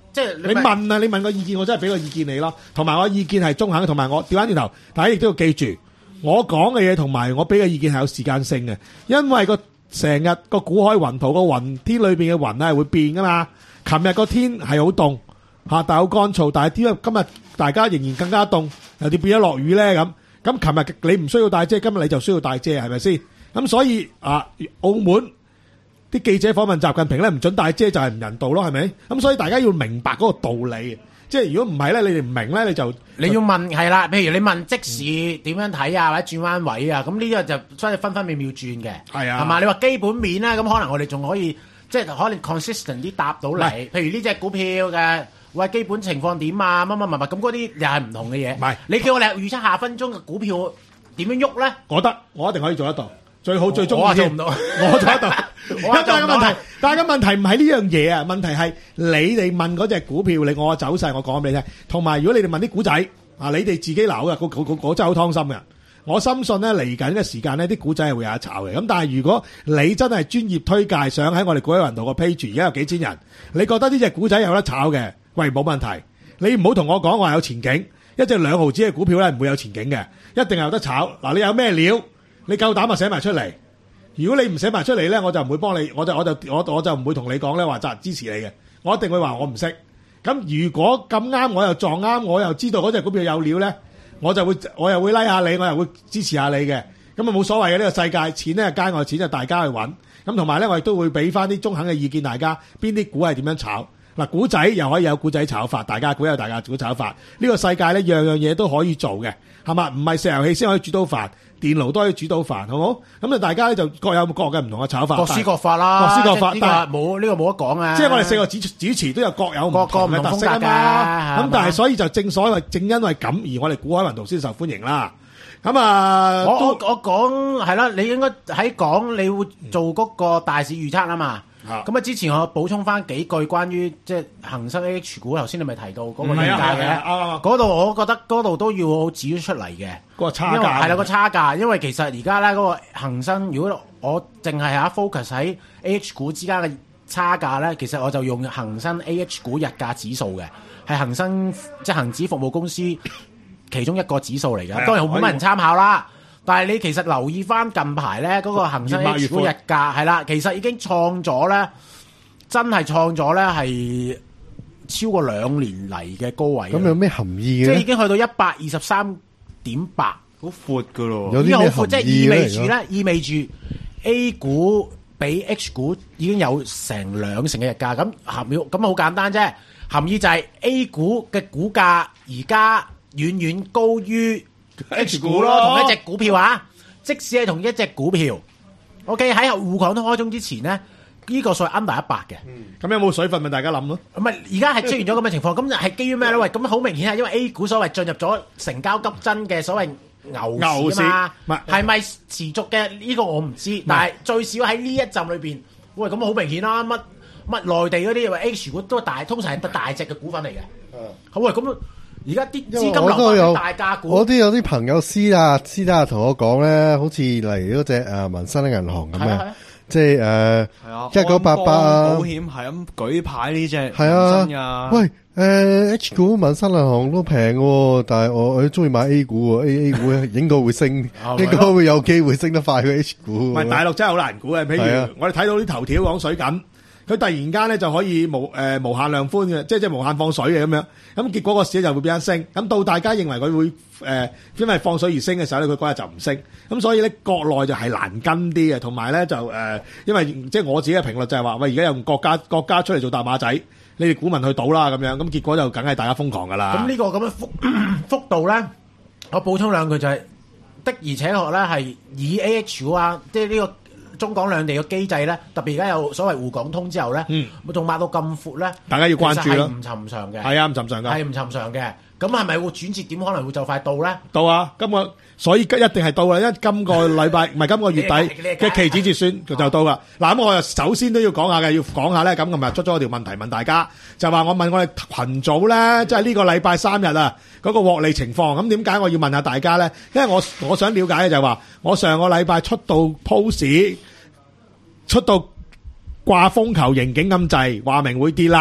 Speaker 2: 即係
Speaker 3: 你問啊，你問個意見，我真係俾個意見你咯。同埋我意見係中肯，同埋我調翻轉頭，大家亦都要記住，我講嘅嘢同埋我俾嘅意見係有時間性嘅，因為個成日個股海雲圖個雲天裏邊嘅雲咧係會變噶嘛。琴日個天係好凍嚇，但係好乾燥，但係點解今日大家仍然更加凍，又點變咗落雨咧咁？咁琴日你唔需要帶遮，今日你就需要帶遮，係咪先？咁所以啊，澳門啲記者訪問習近平咧，唔准帶遮就係唔人道咯，係咪？咁所以大家要明白嗰個道理，即係如果唔係咧，你哋唔明咧，你就
Speaker 2: 你要問係啦。譬如你問即時點樣睇啊，或者轉彎位啊，咁呢個就真係分分秒秒轉嘅，
Speaker 3: 係啊，
Speaker 2: 係嘛？你話基本面咧，咁可能我哋仲可以即係可能 consistent 啲答到你。譬如呢隻股票嘅喂基本情況點啊，乜乜乜乜，咁嗰啲又係唔同嘅嘢。唔係你叫我哋預測下分鐘嘅股票點樣喐咧？我得，我一定可以做得到。最好最中意添，我做得到。但係個問題，但係個問題唔係呢樣嘢啊，問題係你哋問嗰隻股票，你我走勢，我講俾你聽。同埋如果你哋問啲股仔啊，你哋自己扭嘅，嗰嗰嗰真係好湯心嘅。我深信咧嚟緊嘅時間咧，啲股仔係會有得炒嘅。咁但係如果你真係專業推介，想喺我哋股海雲圖個 page，而家有幾千人，你覺得呢隻股仔有得炒嘅，喂冇問題。你唔好同我講話有前景，一隻兩毫子嘅股票咧唔會有前景嘅，一定有得炒。嗱，你有咩料？你夠膽啊寫埋出嚟！如果你唔寫埋出嚟咧，我就唔會幫你，我就我就我我就唔會同你講咧話贊支持你嘅，我一定會話我唔識。咁如果咁啱我又撞啱，我又知道嗰隻股票有料咧，我就會我又會拉下你，我又會支持下你嘅。咁啊冇所謂嘅，呢個世界，錢咧係街外錢，就大家去揾。咁同埋咧，我亦都會俾翻啲中肯嘅意見，大家邊啲股係點樣炒。嗱，股仔又可以有股仔炒法，大家股有大家股炒法。呢個世界咧，樣樣嘢都可以做嘅，係嘛？唔係石油氣先可以煮到飯，電爐都可以煮到飯，好冇？咁啊，大家咧就各有各嘅唔同嘅炒法， 各施各法啦，
Speaker 3: 各施各法。
Speaker 2: 呢個冇呢個冇得講啊！
Speaker 3: 即係我哋四個主主持都有各有唔同嘅特色啊嘛。咁但係所以就正所謂正因為咁而我哋股海雲圖先受歡迎啦。咁啊，
Speaker 2: 我我我講係啦，你應該喺講你會做嗰個大市預測啊嘛。咁啊！之前我補充翻幾句關於即係恒生 A H 股，頭先你咪提到嗰個價嘅，嗰度我覺得嗰度都要好指出嚟嘅。
Speaker 3: 嗰個差價
Speaker 2: 係啦，個差價，因為其實而家咧嗰個恒生，如果我淨係嚇 focus 喺 A H 股之間嘅差價咧，其實我就用恒生 A H 股日價指數嘅，係恒生即係恒指服務公司其中一個指數嚟嘅。當然冇乜人參考啦。但係你其實留意翻近排咧嗰個恒生 H 股日價係啦，其實已經創咗咧，真係創咗咧係超過兩年嚟嘅高位。
Speaker 1: 咁有咩含義嘅？
Speaker 2: 即係已經去到一百二十三點八，
Speaker 4: 好闊噶咯。
Speaker 1: 有啲咩含義咧？
Speaker 2: 即係意味住咧，意味住 A 股比 H 股已經有成兩成嘅日價。咁含義咁好簡單啫，含義就係 A 股嘅股價而家遠遠高於H 股咯，同一隻股票啊，即使係同一隻股票 ，OK 喺滬港通開通之前咧，呢、這個數係 under 一百嘅。
Speaker 3: 咁、嗯、有冇水分咪大家諗咯？
Speaker 2: 唔係，而家係出現咗咁嘅情況，咁係基於咩咧？喂，咁好明顯係因為 A 股所謂進入咗成交急增嘅所謂牛市啊嘛，係咪持續嘅呢、這個我唔知，但係最少喺呢一陣裏邊，喂，咁好明顯啦，乜乜內地嗰啲喂 H 股都大，通常係得大隻嘅股份嚟嘅。嗯，好喂，咁。而家啲資金流翻大價股，
Speaker 1: 我都有啲朋友私啊私底下同我講咧，好似例如嗰隻誒民生銀行咁啊，即係誒一九八八
Speaker 4: 保險係咁舉牌呢隻
Speaker 1: 係啊，喂誒、呃、H 股民生銀行都平喎，但係我我中意買 A 股喎，A A 股應該會升，應該會有機會升得快過 H 股。
Speaker 3: 唔係大陸真係好難估嘅，譬如、啊、我哋睇到啲頭條講水緊。佢突然間咧就可以無誒、呃、無限量寬嘅，即係即係無限放水嘅咁樣，咁結果個市就會變咗升。咁到大家認為佢會誒、呃、因為放水而升嘅時候咧，佢嗰日就唔升。咁所以咧國內就係難跟啲嘅，同埋咧就誒、呃，因為即係我自己嘅評論就係話，喂而家用國家國家出嚟做大馬仔，你哋股民去賭啦咁樣，咁結果就梗係大家瘋狂噶啦。
Speaker 2: 咁呢個咁嘅幅幅度咧，我補充兩句就係、是、的而且確咧係以 A H 股啊，即係呢個。中港兩地嘅機制咧，特別而家有所謂滬港通之後咧，嗯，仲擘到咁闊咧，
Speaker 3: 大家要關注咯。
Speaker 2: 係唔尋常嘅，
Speaker 3: 係啊，唔尋常㗎，
Speaker 2: 係唔尋常嘅。咁係咪會轉折點可能會就快到咧？
Speaker 3: 到啊！今個所以一定係到啦，因為今個禮拜唔係今個月底嘅期指結算就到啦。嗱咁，我又首先都要講下嘅，要講下咧。咁今日出咗一條問題問大家，就話我問我哋群組咧，即係呢個禮拜三日啊，嗰個獲利情況。咁點解我要問下大家咧？因為我我想了解嘅就係話，我上個禮拜出到 post。出到掛風球刑警咁滯，話明會跌啦。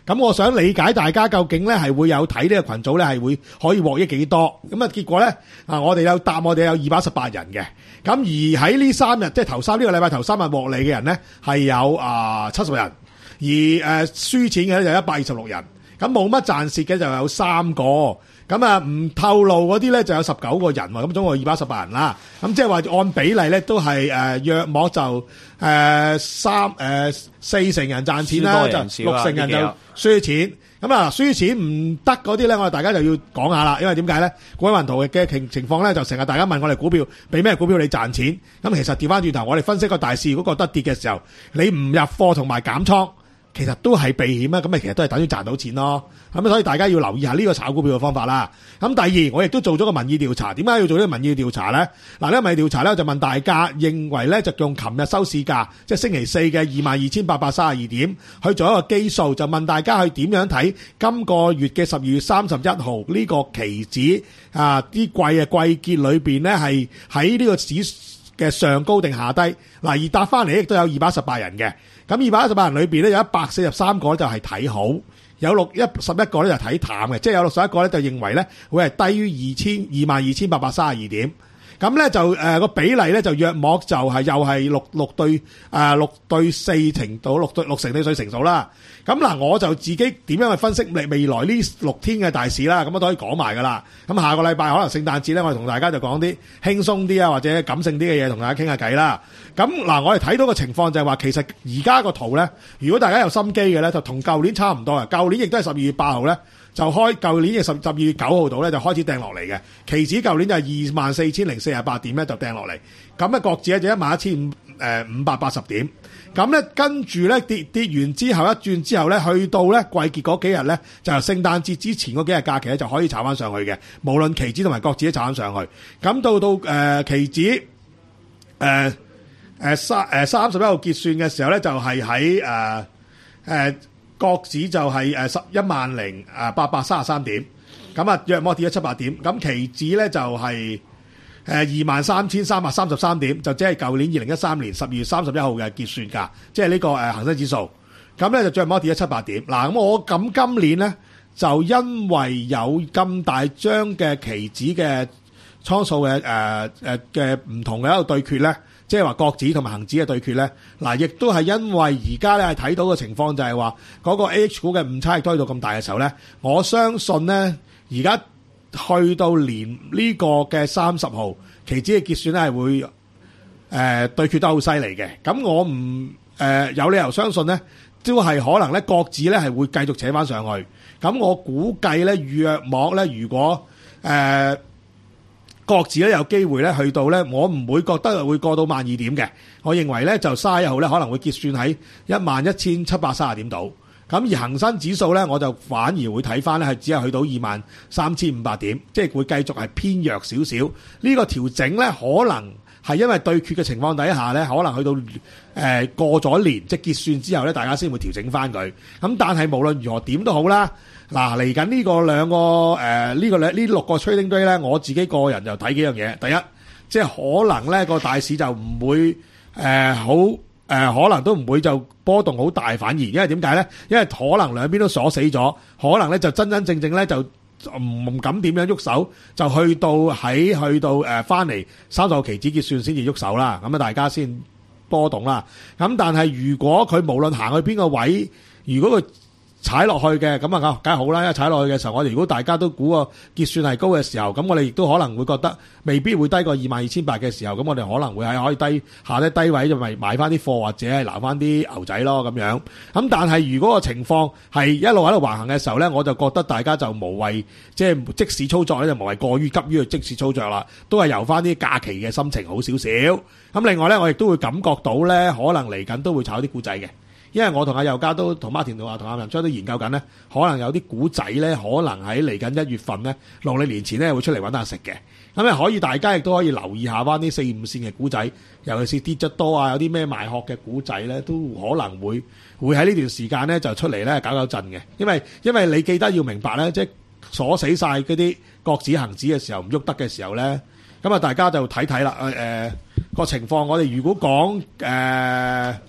Speaker 3: 咁我想理解大家究竟咧係會有睇呢個群組咧係會可以獲益幾多？咁啊結果咧啊，我哋有答我哋有二百一十八人嘅，咁而喺呢三日即係頭三呢個禮拜頭三日獲利嘅人咧係有啊七十人，而誒輸錢嘅咧就一百二十六人，咁冇乜賺蝕嘅就有三個，咁啊唔透露嗰啲咧就有十九個人喎，咁總共二百一十八人啦，咁即係話按比例咧都係誒約莫就誒三誒四成人賺錢啦，就六成人就輸錢。咁啊輸錢唔得嗰啲咧，我哋大家就要講下啦，因為點解咧？股海雲圖嘅情情況咧，就成日大家問我哋股票俾咩股票你賺錢，咁其實調翻轉頭，我哋分析個大市，如果覺得跌嘅時候，你唔入貨同埋減倉，其實都係避險啊，咁咪其實都係等於賺到錢咯。咁所以大家要留意下呢個炒股票嘅方法啦。咁第二，我亦都做咗個民意調查。點解要做呢個民意調查咧？嗱，呢個民意調查咧就問大家認為咧，就用琴日收市價，即係星期四嘅二萬二千八百三十二點去做一個基數，就問大家去點樣睇今個月嘅十二月三十一號呢個期指啊啲季嘅季結裏邊咧係喺呢個市嘅上高定下低？嗱，而答翻嚟亦都有二百一十八人嘅。咁二百一十八人裏邊咧有一百四十三個就係睇好。有六一十一個咧就睇淡嘅，即係有六十一個咧就認為咧會係低於二千二萬二千八百三十二點，咁咧就誒個、呃、比例咧就約莫就係又係六六對誒六對四程度六對六成對四成數啦。咁嗱，我就自己點樣去分析未未來呢六天嘅大市啦，咁我都可以講埋噶啦。咁下個禮拜可能聖誕節咧，我哋同大家就講啲輕鬆啲啊，或者感性啲嘅嘢，同大家傾下偈啦。咁嗱，我哋睇到個情況就係話，其實而家個圖咧，如果大家有心機嘅咧，就同舊年差唔多嘅。舊年亦都係十二月八號咧，就開舊年嘅十十二月九號度咧就開始掟落嚟嘅。期指舊年就係二萬四千零四十八點咧就掟落嚟，咁咧國指咧就一萬一千五誒五百八十點。咁咧跟住咧跌跌完之後一轉之後咧，去到咧季結嗰幾日咧，就由聖誕節之前嗰幾日假期咧就可以炒翻上去嘅。無論期指同埋國指都炒翻上去。咁到到誒、呃、期指誒。呃誒三誒三十一號結算嘅時候咧，就係喺誒誒國指就係誒十一萬零誒八百三十三點，咁啊約莫跌咗七百點，咁期指咧就係誒二萬三千三百三十三點，就即係舊年二零一三年十二月三十一號嘅結算價，即係呢個誒恆生指數，咁咧就約莫跌咗七百點。嗱，咁我咁今年咧就因為有咁大張嘅期指嘅倉數嘅誒誒嘅唔同嘅一個對決咧。即係話國指同埋恒指嘅對決咧，嗱，亦都係因為而家咧係睇到嘅情況就係話嗰個 A H 股嘅誤差亦都去到咁大嘅時候咧，我相信咧而家去到年呢個嘅三十號期指嘅結算咧係會誒、呃、對決得好犀利嘅。咁我唔誒、呃、有理由相信咧，都係可能咧國指咧係會繼續扯翻上去。咁我估計咧約莫咧，如果誒。呃國指咧有機會咧去到咧，我唔會覺得會過到萬二點嘅。我認為咧就三十一號咧可能會結算喺一萬一千七百三十點度。咁而恒生指數咧，我就反而會睇翻咧係只係去到二萬三千五百點，即係會繼續係偏弱少少。呢個調整咧可能係因為對決嘅情況底下咧，可能去到誒、呃、過咗年即係結算之後咧，大家先會調整翻佢。咁但係無論如何點都好啦。嗱，嚟緊呢個兩個誒呢、呃這個呢呢六個 trading day 咧，我自己個人就睇幾樣嘢。第一，即係可能咧個大市就唔會誒好誒，可能都唔會就波動好大，反而因為點解咧？因為可能兩邊都鎖死咗，可能咧就真真正正咧就唔敢點樣喐手，就去到喺去到誒翻嚟三十號期指結算先至喐手啦。咁啊，大家先波動啦。咁但係如果佢無論行去邊個位，如果佢踩落去嘅咁啊，梗係好啦！因為踩落去嘅時候，我哋如果大家都估個結算係高嘅時候，咁我哋亦都可能會覺得未必會低過二萬二千八嘅時候，咁我哋可能會喺可以低下低低位就咪買翻啲貨或者係留翻啲牛仔咯咁樣。咁但係如果個情況係一路喺度橫行嘅時候咧，我就覺得大家就無謂即係即時操作咧，就無謂過於急於去即時操作啦，都係由翻啲假期嘅心情好少少。咁另外咧，我亦都會感覺到咧，可能嚟緊都會炒啲股仔嘅。因為我同阿佑嘉都同馬田同阿同阿文章都研究緊咧，可能有啲股仔咧，可能喺嚟緊一月份咧，農曆年前咧會出嚟揾下食嘅。咁啊，可以大家亦都可以留意下翻啲四五線嘅股仔，尤其是跌得多啊，有啲咩賣殼嘅股仔咧，都可能會會喺呢段時間咧就出嚟咧搞搞震嘅。因為因為你記得要明白咧，即係鎖死晒嗰啲國指恒指嘅時候唔喐得嘅時候咧，咁啊大家就睇睇啦。誒誒個情況，我哋如果講誒。呃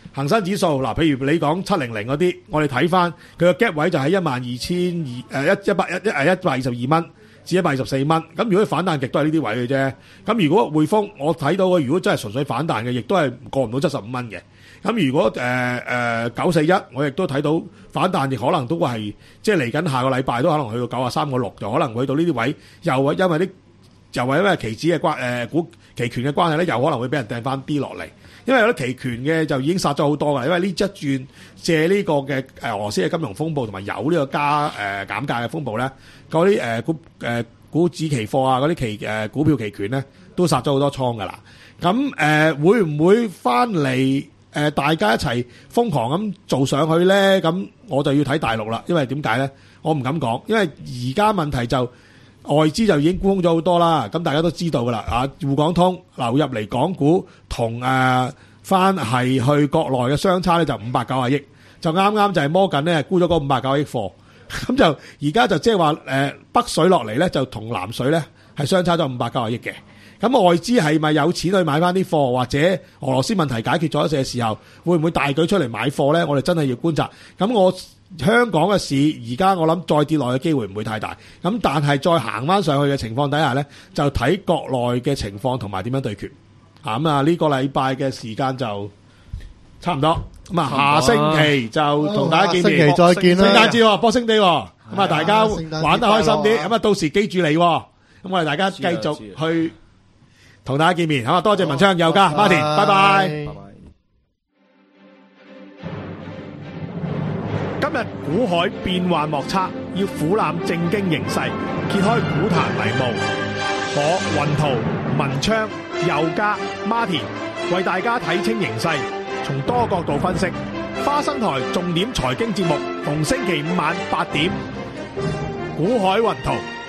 Speaker 3: 恒生指數嗱，譬如你講七零零嗰啲，我哋睇翻佢嘅 gap 位就喺一萬二千二誒一一百一一誒一百二十二蚊至一百二十四蚊。咁如果反彈極都係呢啲位嘅啫。咁如果匯豐我睇到嘅，如果真係純粹反彈嘅，亦都係過唔到七十五蚊嘅。咁如果誒誒九四一，我亦都睇到反彈，亦可能都係即係嚟緊下個禮拜都可能去到九啊三個六，就可能會去到呢啲位，又係因為啲又係因為期指嘅關誒股期權嘅關係咧，又可能會俾人掟翻啲落嚟。因為有啲期權嘅就已經殺咗好多㗎，因為呢一轉借呢個嘅誒俄羅斯嘅金融風暴同埋有呢個加誒、呃、減價嘅風暴咧，嗰啲誒股誒、呃、股指期貨啊，嗰啲期誒、呃、股票期權咧都殺咗好多倉㗎啦。咁誒、呃、會唔會翻嚟誒大家一齊瘋狂咁做上去咧？咁我就要睇大陸啦，因為點解咧？我唔敢講，因為而家問題就外資就已經沽空咗好多啦，咁大家都知道噶啦。啊，滬港通流入嚟港股同誒翻係去國內嘅相差咧就五百九十億，就啱啱就係摸緊咧沽咗嗰五百九十億貨，咁就而家就即係話誒北水落嚟咧就同南水咧係相差咗五百九十億嘅。咁外資係咪有錢去買翻啲貨，或者俄羅斯問題解決咗嘅時候，會唔會大舉出嚟買貨咧？我哋真係要觀察。咁我香港嘅市而家我諗再跌落嘅機會唔會太大。咁但係再行翻上去嘅情況底下咧，就睇國內嘅情況同埋點樣對決。咁啊，呢個禮拜嘅時間就差唔多。咁啊，下星期就同大家見面。
Speaker 1: 星期再見啦。
Speaker 3: 聖誕節，波星地，咁啊，大家玩得開心啲。咁啊，到時記住你。咁我哋大家繼續去同大家見面。好啊，多謝文昌、佑嘉、Martin，拜拜。今日股海變幻莫測，要俯瞰正經形勢，揭開股壇迷霧。我雲圖、文昌、佑嘉、Martin 為大家睇清形勢，從多角度分析。花生台重點財經節目，逢星期五晚八點，股海雲圖。